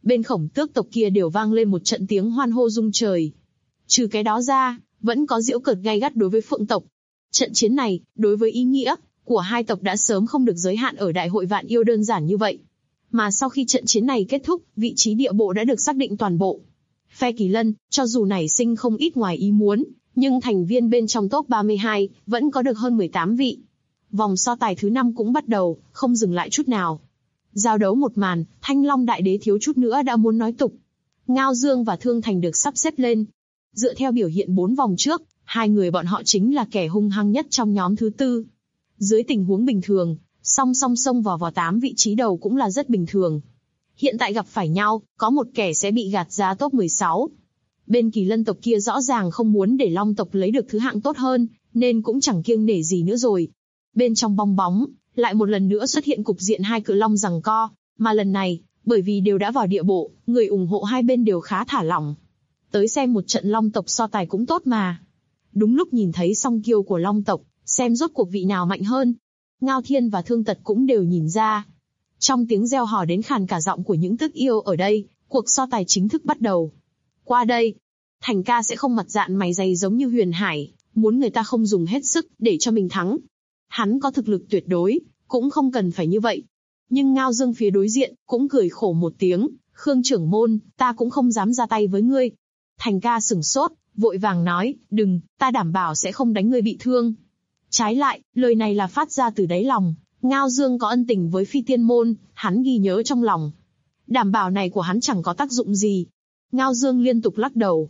Bên Khổng Tước tộc kia đều vang lên một trận tiếng hoan hô rung trời. Trừ cái đó ra, vẫn có giễu cợt gay gắt đối với Phượng tộc. Trận chiến này, đối với ý nghĩa của hai tộc đã sớm không được giới hạn ở đại hội vạn yêu đơn giản như vậy. Mà sau khi trận chiến này kết thúc, vị trí địa bộ đã được xác định toàn bộ. Phe Kỳ Lân, cho dù nảy sinh không ít ngoài ý muốn, nhưng thành viên bên trong top 32 vẫn có được hơn 18 vị. Vòng so tài thứ 5 cũng bắt đầu, không dừng lại chút nào. Giao đấu một màn, Thanh Long Đại Đế thiếu chút nữa đã muốn nói tục. Ngao Dương và Thương Thành được sắp xếp lên. Dựa theo biểu hiện 4 vòng trước, hai người bọn họ chính là kẻ hung hăng nhất trong nhóm thứ tư. Dưới tình huống bình thường, song song vào 8 vị trí đầu cũng là rất bình thường. Hiện tại gặp phải nhau, có một kẻ sẽ bị gạt ra top 16. Bên Kỳ Lân tộc kia rõ ràng không muốn để Long tộc lấy được thứ hạng tốt hơn, nên cũng chẳng kiêng nể gì nữa rồi. Bên trong bong bóng, lại một lần nữa xuất hiện cục diện hai cự long giằng co, mà lần này, bởi vì đều đã vào địa bộ, người ủng hộ hai bên đều khá thả lỏng. Tới xem một trận Long tộc so tài cũng tốt mà. Đúng lúc nhìn thấy song kiêu của Long tộc, xem rốt cuộc vị nào mạnh hơn. Ngao Thiên và Thương Tật cũng đều nhìn ra. Trong tiếng reo hò đến khàn cả giọng của những tước yêu ở đây, cuộc so tài chính thức bắt đầu. Qua đây, Thành ca sẽ không mặt dạn mày dày giống như Huyền Hải, muốn người ta không dùng hết sức để cho mình thắng. Hắn có thực lực tuyệt đối, cũng không cần phải như vậy. Nhưng Ngao Dương phía đối diện, cũng cười khổ một tiếng, Khương trưởng môn, ta cũng không dám ra tay với ngươi. Thành ca sửng sốt, vội vàng nói, đừng, ta đảm bảo sẽ không đánh ngươi bị thương. Trái lại, lời này là phát ra từ đáy lòng, Ngao Dương có ân tình với Phi Tiên Môn, hắn ghi nhớ trong lòng. Đảm bảo này của hắn chẳng có tác dụng gì. Ngao Dương liên tục lắc đầu,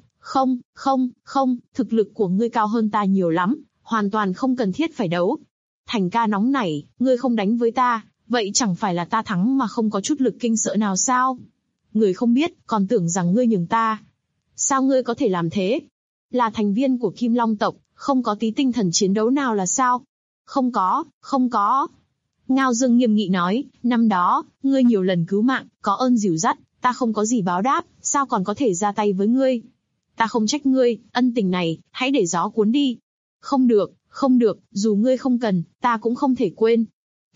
không, thực lực của ngươi cao hơn ta nhiều lắm, hoàn toàn không cần thiết phải đấu. Thành ca nóng nảy, ngươi không đánh với ta, vậy chẳng phải là ta thắng mà không có chút lực kinh sợ nào sao? Người không biết, còn tưởng rằng ngươi nhường ta. Sao ngươi có thể làm thế? Là thành viên của Kim Long tộc, không có tí tinh thần chiến đấu nào là sao? Không có. Ngao Dương nghiêm nghị nói, năm đó, ngươi nhiều lần cứu mạng, có ơn dìu dắt, ta không có gì báo đáp, sao còn có thể ra tay với ngươi? Ta không trách ngươi, ân tình này, hãy để gió cuốn đi. Không được, dù ngươi không cần, ta cũng không thể quên.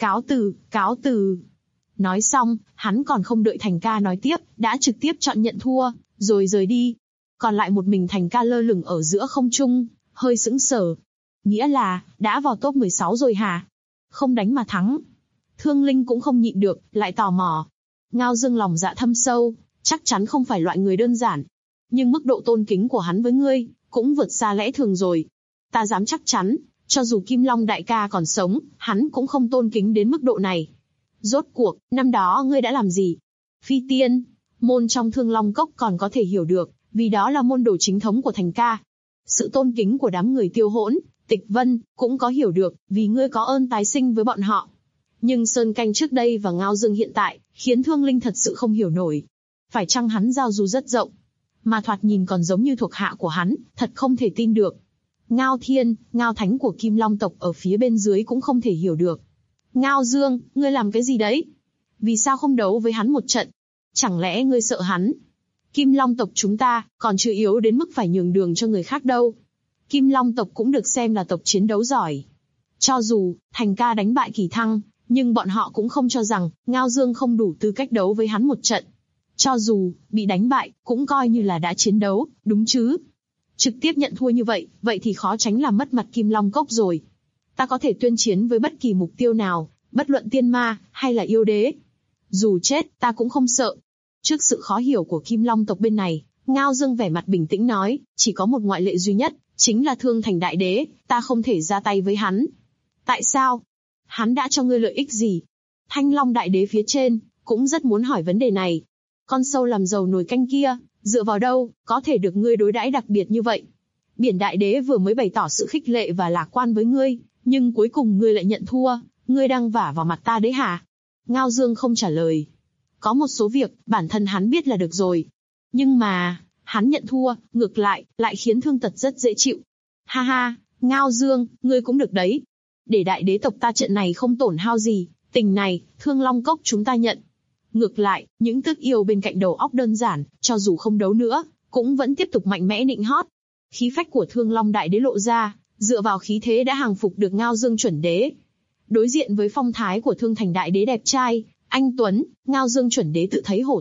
Cáo từ. Nói xong, hắn còn không đợi Thành ca nói tiếp, đã trực tiếp chọn nhận thua, rồi rời đi. Còn lại một mình Thành ca lơ lửng ở giữa không trung, hơi sững sờ. Nghĩa là, đã vào top 16 rồi hả? Không đánh mà thắng. Thương Linh cũng không nhịn được, lại tò mò. Ngao Dương lòng dạ thâm sâu, chắc chắn không phải loại người đơn giản. Nhưng mức độ tôn kính của hắn với ngươi, cũng vượt xa lẽ thường rồi. Ta dám chắc chắn, cho dù Kim Long đại ca còn sống, hắn cũng không tôn kính đến mức độ này. Rốt cuộc, năm đó ngươi đã làm gì? Phi Tiên Môn trong Thương Long Cốc còn có thể hiểu được, vì đó là môn đồ chính thống của Thành ca. Sự tôn kính của đám người Tiêu Hỗn, Tịch Vân, cũng có hiểu được, vì ngươi có ơn tái sinh với bọn họ. Nhưng Sơn Canh trước đây và Ngao Dương hiện tại, khiến Thương Linh thật sự không hiểu nổi. Phải chăng hắn giao du rất rộng, mà thoạt nhìn còn giống như thuộc hạ của hắn, thật không thể tin được. Ngao Thiên, Ngao Thánh của Kim Long tộc ở phía bên dưới cũng không thể hiểu được. Ngao Dương, ngươi làm cái gì đấy? Vì sao không đấu với hắn một trận? Chẳng lẽ ngươi sợ hắn? Kim Long tộc chúng ta, còn chưa yếu đến mức phải nhường đường cho người khác đâu. Kim Long tộc cũng được xem là tộc chiến đấu giỏi. Cho dù, Thành ca đánh bại Kỳ Thăng, nhưng bọn họ cũng không cho rằng, Ngao Dương không đủ tư cách đấu với hắn một trận. Cho dù, bị đánh bại, cũng coi như là đã chiến đấu, đúng chứ? Trực tiếp nhận thua như vậy, vậy thì khó tránh làm mất mặt Kim Long Cốc rồi. Ta có thể tuyên chiến với bất kỳ mục tiêu nào, bất luận tiên ma, hay là yêu đế. Dù chết, ta cũng không sợ. Trước sự khó hiểu của Kim Long tộc bên này, Ngao Dương vẻ mặt bình tĩnh nói, chỉ có một ngoại lệ duy nhất, chính là Thương Thành Đại Đế, ta không thể ra tay với hắn. Tại sao? Hắn đã cho ngươi lợi ích gì? Thanh Long Đại Đế phía trên, cũng rất muốn hỏi vấn đề này. Con sâu làm dầu nồi canh kia, dựa vào đâu, có thể được ngươi đối đãi đặc biệt như vậy? Biển Đại Đế vừa mới bày tỏ sự khích lệ và lạc quan với ngươi, nhưng cuối cùng ngươi lại nhận thua, ngươi đang vả vào mặt ta đấy hả? Ngao Dương không trả lời. Có một số việc, bản thân hắn biết là được rồi. Nhưng mà, hắn nhận thua, ngược lại khiến Thương Tật rất dễ chịu. Ha ha, Ngao Dương, ngươi cũng được đấy. Để Đại Đế tộc ta trận này không tổn hao gì, tình này, Thương Long Cốc chúng ta nhận. Ngược lại, những tước yêu bên cạnh đầu óc đơn giản, cho dù không đấu nữa, cũng vẫn tiếp tục mạnh mẽ nịnh hót. Khí phách của Thương Long Đại Đế lộ ra, dựa vào khí thế đã hàng phục được Ngao Dương chuẩn đế. Đối diện với phong thái của Thương Thành Đại Đế đẹp trai, anh tuấn, Ngao Dương chuẩn đế tự thấy hổ thẹn,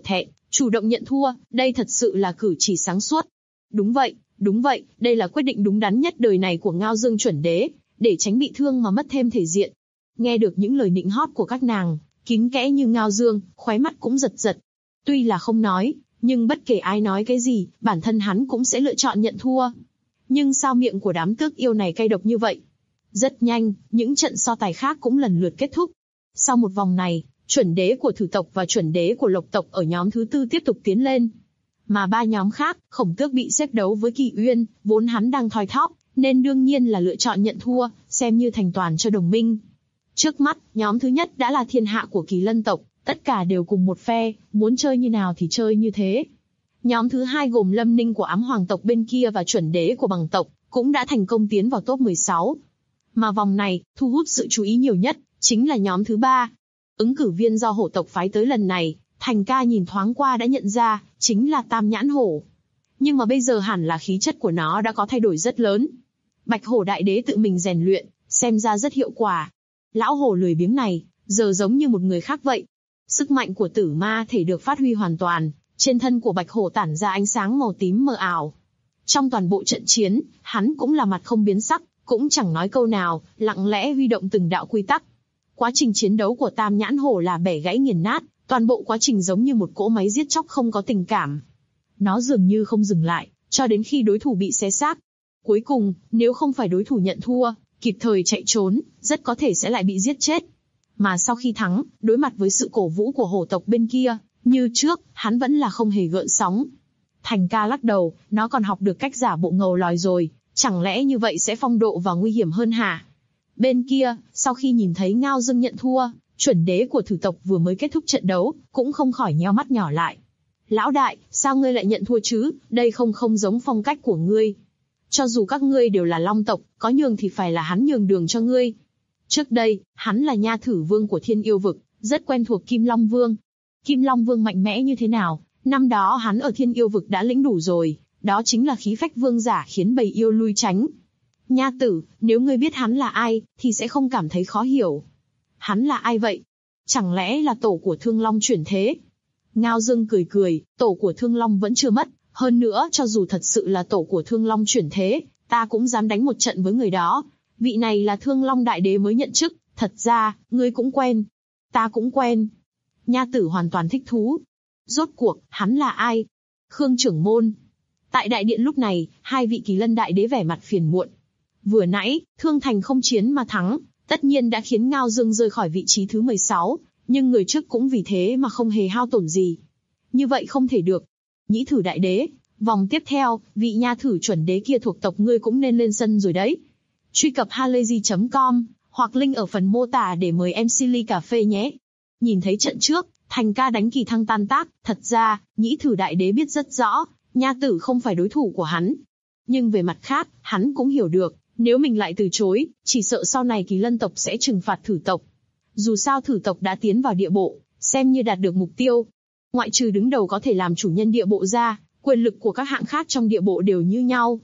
Chủ động nhận thua, đây thật sự là cử chỉ sáng suốt. Đúng vậy, đây là quyết định đúng đắn nhất đời này của Ngao Dương chuẩn đế, để tránh bị thương mà mất thêm thể diện. Nghe được những lời nịnh hót của các nàng, kín kẽ như Ngao Dương, khóe mắt cũng giật giật. Tuy là không nói, nhưng bất kể ai nói cái gì, bản thân hắn cũng sẽ lựa chọn nhận thua. Nhưng sao miệng của đám tước yêu này cay độc như vậy? Rất nhanh, những trận so tài khác cũng lần lượt kết thúc. Sau một vòng này, chuẩn đế của Thử tộc và chuẩn đế của Lộc tộc ở nhóm thứ 4 tiếp tục tiến lên. Mà 3 nhóm khác, Khổng Tước bị xếp đấu với Kỳ Uyên, vốn hắn đang thoi thóp, nên đương nhiên là lựa chọn nhận thua, xem như thành toàn cho đồng minh. Trước mắt, nhóm thứ nhất đã là thiên hạ của Kỳ Lân tộc, tất cả đều cùng một phe, muốn chơi như nào thì chơi như thế. Nhóm thứ hai gồm Lâm Ninh của Ám Hoàng tộc bên kia và chuẩn đế của Bằng tộc, cũng đã thành công tiến vào top 16. Mà vòng này, thu hút sự chú ý nhiều nhất, chính là nhóm thứ 3. Ứng cử viên do hổ tộc phái tới lần này, Thành ca nhìn thoáng qua đã nhận ra, chính là Tam Nhãn Hổ. Nhưng mà bây giờ hẳn là khí chất của nó đã có thay đổi rất lớn. Bạch Hổ đại đế tự mình rèn luyện, xem ra rất hiệu quả. Lão hổ lười biếng này, giờ giống như một người khác vậy. Sức mạnh của tử ma thể được phát huy hoàn toàn, trên thân của Bạch Hổ tản ra ánh sáng màu tím mờ ảo. Trong toàn bộ trận chiến, hắn cũng là mặt không biến sắc, cũng chẳng nói câu nào, lặng lẽ huy động từng đạo quy tắc. Quá trình chiến đấu của Tam Nhãn Hổ là bẻ gãy nghiền nát, toàn bộ quá trình giống như một cỗ máy giết chóc không có tình cảm. Nó dường như không dừng lại, cho đến khi đối thủ bị xé xác. Cuối cùng, nếu không phải đối thủ nhận thua, kịp thời chạy trốn, rất có thể sẽ lại bị giết chết. Mà sau khi thắng, đối mặt với sự cổ vũ của hổ tộc bên kia, như trước, hắn vẫn là không hề gợn sóng. Thành ca lắc đầu, nó còn học được cách giả bộ ngầu lòi rồi, chẳng lẽ như vậy sẽ phong độ và nguy hiểm hơn hả? Bên kia, sau khi nhìn thấy Ngao Dương nhận thua, chuẩn đế của Thử tộc vừa mới kết thúc trận đấu, cũng không khỏi nheo mắt nhỏ lại. Lão đại, sao ngươi lại nhận thua chứ, đây không giống phong cách của ngươi. Cho dù các ngươi đều là Long tộc, có nhường thì phải là hắn nhường đường cho ngươi. Trước đây, hắn là Nha Thử Vương của Thiên Yêu Vực, rất quen thuộc Kim Long Vương. Kim Long Vương mạnh mẽ như thế nào, năm đó hắn ở Thiên Yêu Vực đã lĩnh đủ rồi, đó chính là khí phách vương giả khiến bầy yêu lui tránh. Nha tử, nếu ngươi biết hắn là ai, thì sẽ không cảm thấy khó hiểu. Hắn là ai vậy? Chẳng lẽ là tổ của Thương Long chuyển thế? Ngao Dương cười cười, tổ của Thương Long vẫn chưa mất, hơn nữa cho dù thật sự là tổ của Thương Long chuyển thế, ta cũng dám đánh một trận với người đó. Vị này là Thương Long đại đế mới nhận chức, thật ra, ngươi cũng quen. Ta cũng quen. Nha tử hoàn toàn thích thú. Rốt cuộc, hắn là ai? Khương trưởng môn. Tại đại điện lúc này, hai vị Kỳ Lân đại đế vẻ mặt phiền muộn. Vừa nãy, Thương Thành không chiến mà thắng, tất nhiên đã khiến Ngao Dương rơi khỏi vị trí thứ 16, nhưng người trước cũng vì thế mà không hề hao tổn gì. Như vậy không thể được. Nhĩ Thử đại đế, vòng tiếp theo, vị Nha Thử chuẩn đế kia thuộc tộc ngươi cũng nên lên sân rồi đấy. Truy cập halayzi.com, hoặc link ở phần mô tả để mời MC ly cà phê nhé. Nhìn thấy trận trước, Thành ca đánh Kỳ Thăng tan tác, thật ra, Nhĩ Thử đại đế biết rất rõ, Nha Tử không phải đối thủ của hắn. Nhưng về mặt khác, hắn cũng hiểu được, nếu mình lại từ chối, chỉ sợ sau này Kỳ Lân tộc sẽ trừng phạt Thử tộc. Dù sao Thử tộc đã tiến vào địa bộ, xem như đạt được mục tiêu. Ngoại trừ đứng đầu có thể làm chủ nhân địa bộ ra, quyền lực của các hạng khác trong địa bộ đều như nhau.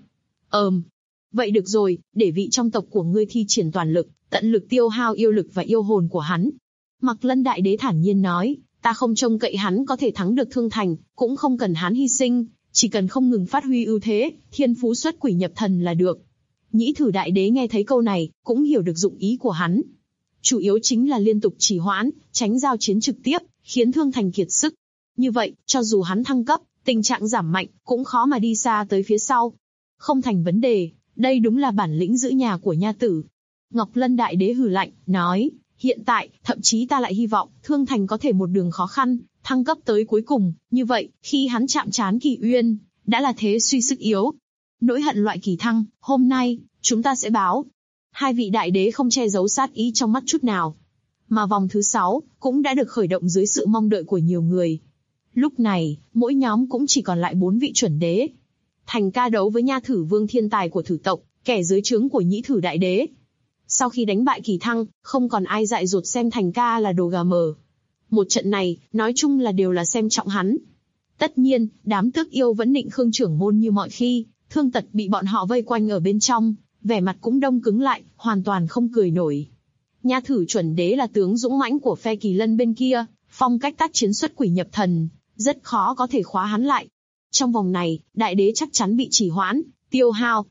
Vậy được rồi, để vị trong tộc của ngươi thi triển toàn lực, tận lực tiêu hao yêu lực và yêu hồn của hắn. Mặc Lân đại đế thản nhiên nói, ta không trông cậy hắn có thể thắng được Thương Thành, cũng không cần hắn hy sinh, chỉ cần không ngừng phát huy ưu thế, thiên phú xuất quỷ nhập thần là được. Nhĩ Thử đại đế nghe thấy câu này, cũng hiểu được dụng ý của hắn. Chủ yếu chính là liên tục trì hoãn, tránh giao chiến trực tiếp, khiến Thương Thành kiệt sức. Như vậy, cho dù hắn thăng cấp, tình trạng giảm mạnh, cũng khó mà đi xa tới phía sau. Không thành vấn đề, đây đúng là bản lĩnh giữ nhà của Nha Tử. Ngọc Lân đại đế hừ lạnh, nói, hiện tại, thậm chí ta lại hy vọng, Thương Thành có thể một đường khó khăn, thăng cấp tới cuối cùng, như vậy, khi hắn chạm trán Kỳ Uyên, đã là thế suy sức yếu. Nỗi hận loại Kỳ Thăng, hôm nay, chúng ta sẽ báo. Hai vị đại đế không che giấu sát ý trong mắt chút nào. Mà vòng thứ 6, cũng đã được khởi động dưới sự mong đợi của nhiều người. Lúc này, mỗi nhóm cũng chỉ còn lại 4 vị chuẩn đế. Thành ca đấu với Nha Thử Vương thiên tài của Thử tộc, kẻ dưới trướng của Nhĩ Thử đại đế. Sau khi đánh bại Kỳ Thăng, không còn ai dại dột xem Thành ca là đồ gà mờ. Một trận này, nói chung là đều là xem trọng hắn. Tất nhiên, đám tước yêu vẫn nịnh Khương trưởng môn như mọi khi, Thương Tật bị bọn họ vây quanh ở bên trong, vẻ mặt cũng đông cứng lại, hoàn toàn không cười nổi. Nha Thử chuẩn đế là tướng dũng mãnh của phe Kỳ Lân bên kia, phong cách tác chiến xuất quỷ nhập thần, rất khó có thể khóa hắn lại. Trong vòng này, đại đế chắc chắn bị trì hoãn, tiêu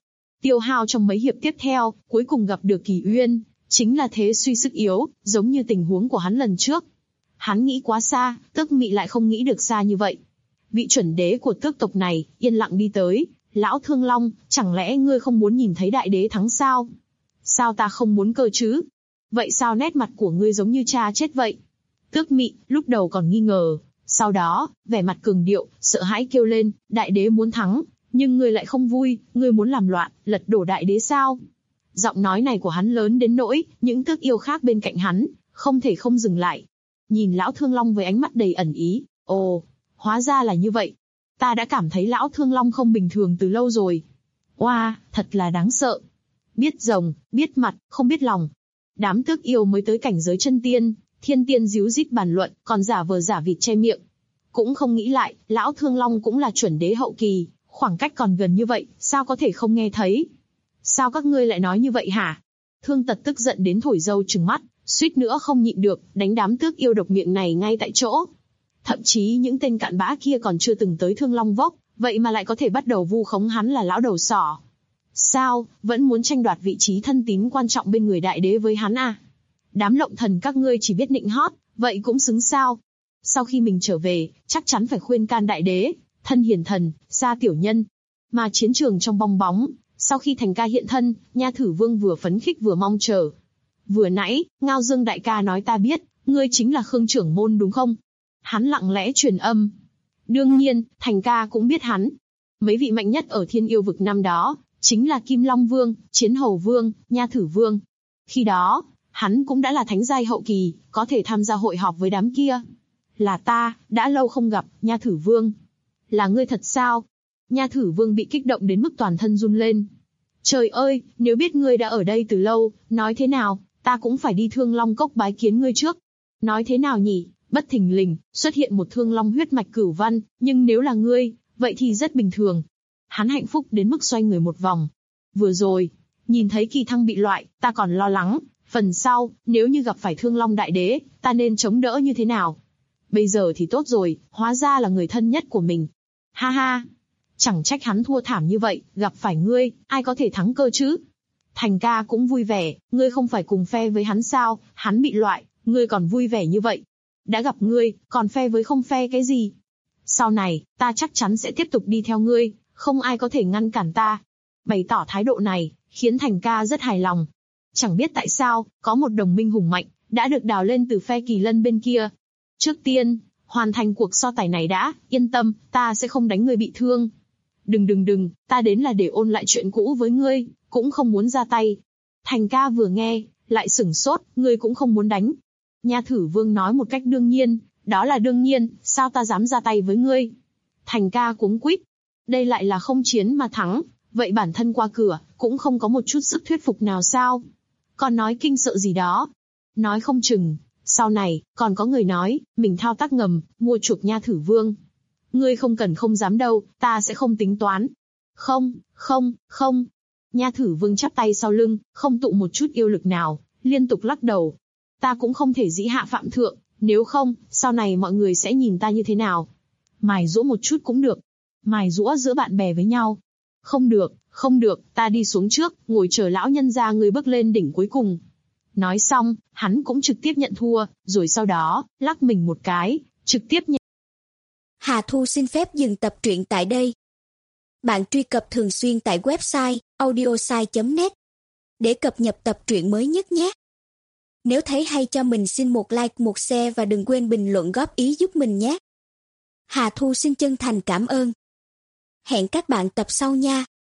hao trong mấy hiệp tiếp theo, cuối cùng gặp được Kỳ Uyên, chính là thế suy sức yếu, giống như tình huống của hắn lần trước. Hắn nghĩ quá xa, Tước Mị lại không nghĩ được xa như vậy. Vị chuẩn đế của tước tộc này, yên lặng đi tới, lão Thương Long, chẳng lẽ ngươi không muốn nhìn thấy đại đế thắng sao? Sao ta không muốn cơ chứ? Vậy sao nét mặt của ngươi giống như cha chết vậy? Tước Mị, lúc đầu còn nghi ngờ, sau đó, vẻ mặt cường điệu, sợ hãi kêu lên, đại đế muốn thắng, nhưng ngươi lại không vui, ngươi muốn làm loạn, lật đổ đại đế sao? Giọng nói này của hắn lớn đến nỗi, những tước yêu khác bên cạnh hắn, không thể không dừng lại. Nhìn lão Thương Long với ánh mắt đầy ẩn ý, ồ, hóa ra là như vậy. Ta đã cảm thấy lão Thương Long không bình thường từ lâu rồi. Oa, thật là đáng sợ. Biết rồng, biết mặt, không biết lòng. Đám tước yêu mới tới cảnh giới chân tiên, thiên tiên díu dít bàn luận, còn giả vờ giả vịt che miệng. Cũng không nghĩ lại, lão Thương Long cũng là chuẩn đế hậu kỳ, khoảng cách còn gần như vậy, sao có thể không nghe thấy? Sao các ngươi lại nói như vậy hả? Thương Tật tức giận đến thổi dâu trừng mắt, suýt nữa không nhịn được, đánh đám tước yêu độc miệng này ngay tại chỗ. Thậm chí những tên cặn bã kia còn chưa từng tới Thương Long Vốc, vậy mà lại có thể bắt đầu vu khống hắn là lão đầu sỏ. Sao, vẫn muốn tranh đoạt vị trí thân tín quan trọng bên người đại đế với hắn à? Đám lộng thần các ngươi chỉ biết nịnh hót, vậy cũng xứng sao? Sau khi mình trở về, chắc chắn phải khuyên can đại đế, thân hiền thần, xa tiểu nhân. Mà chiến trường trong bong bóng, sau khi Thành ca hiện thân, Nha Thử Vương vừa phấn khích vừa mong chờ. Vừa nãy, Ngao Dương đại ca nói ta biết, ngươi chính là Khương trưởng môn đúng không? Hắn lặng lẽ truyền âm. Đương nhiên, Thành ca cũng biết hắn. Mấy vị mạnh nhất ở Thiên Yêu vực năm đó, chính là Kim Long Vương, Chiến Hầu Vương, Nha Thử Vương. Khi đó, hắn cũng đã là thánh giai hậu kỳ, có thể tham gia hội họp với đám kia. Là ta, đã lâu không gặp, Nha Thử Vương. Là ngươi thật sao? Nha Thử Vương bị kích động đến mức toàn thân run lên. Trời ơi, nếu biết ngươi đã ở đây từ lâu, nói thế nào, ta cũng phải đi Thương Long Cốc bái kiến ngươi trước. Nói thế nào nhỉ, bất thình lình, xuất hiện một Thương Long huyết mạch cửu văn, nhưng nếu là ngươi, vậy thì rất bình thường. Hắn hạnh phúc đến mức xoay người một vòng. Vừa rồi, nhìn thấy Kỳ Thăng bị loại, ta còn lo lắng, phần sau, nếu như gặp phải Thương Long đại đế, ta nên chống đỡ như thế nào? Bây giờ thì tốt rồi, hóa ra là người thân nhất của mình. Ha ha, chẳng trách hắn thua thảm như vậy, gặp phải ngươi, ai có thể thắng cơ chứ? Thành ca cũng vui vẻ, ngươi không phải cùng phe với hắn sao, hắn bị loại, ngươi còn vui vẻ như vậy. Đã gặp ngươi, còn phe với không phe cái gì? Sau này, ta chắc chắn sẽ tiếp tục đi theo ngươi, không ai có thể ngăn cản ta. Bày tỏ thái độ này, khiến Thành ca rất hài lòng. Chẳng biết tại sao, có một đồng minh hùng mạnh, đã được đào lên từ phe Kỳ Lân bên kia. Trước tiên, hoàn thành cuộc so tài này đã, yên tâm, ta sẽ không đánh người bị thương. Đừng, ta đến là để ôn lại chuyện cũ với ngươi, cũng không muốn ra tay. Thành ca vừa nghe, lại sửng sốt, ngươi cũng không muốn đánh. Nha Thử Vương nói một cách đương nhiên, đó là đương nhiên, sao ta dám ra tay với ngươi? Thành ca cuống quýt, đây lại là không chiến mà thắng, vậy bản thân qua cửa, cũng không có một chút sức thuyết phục nào sao? Còn nói kinh sợ gì đó? Nói không chừng, sau này, còn có người nói, mình thao tác ngầm, mua chuộc Nha Thử Vương. Ngươi không cần không dám đâu, ta sẽ không tính toán. Không. Nha Thử Vương chắp tay sau lưng, không tụ một chút yêu lực nào, liên tục lắc đầu. Ta cũng không thể dĩ hạ phạm thượng, nếu không, sau này mọi người sẽ nhìn ta như thế nào? Mài giũa một chút cũng được. Mài giũa giữa bạn bè với nhau. Không được, ta đi xuống trước, ngồi chờ lão nhân gia người bước lên đỉnh cuối cùng. Nói xong, hắn cũng trực tiếp nhận thua, rồi sau đó, lắc mình một cái, trực tiếp nhận. Hà Thu xin phép dừng tập truyện tại đây. Bạn truy cập thường xuyên tại website audiosai.net để cập nhật tập truyện mới nhất nhé. Nếu thấy hay cho mình xin một like, một share và đừng quên bình luận góp ý giúp mình nhé. Hà Thu xin chân thành cảm ơn. Hẹn các bạn tập sau nha.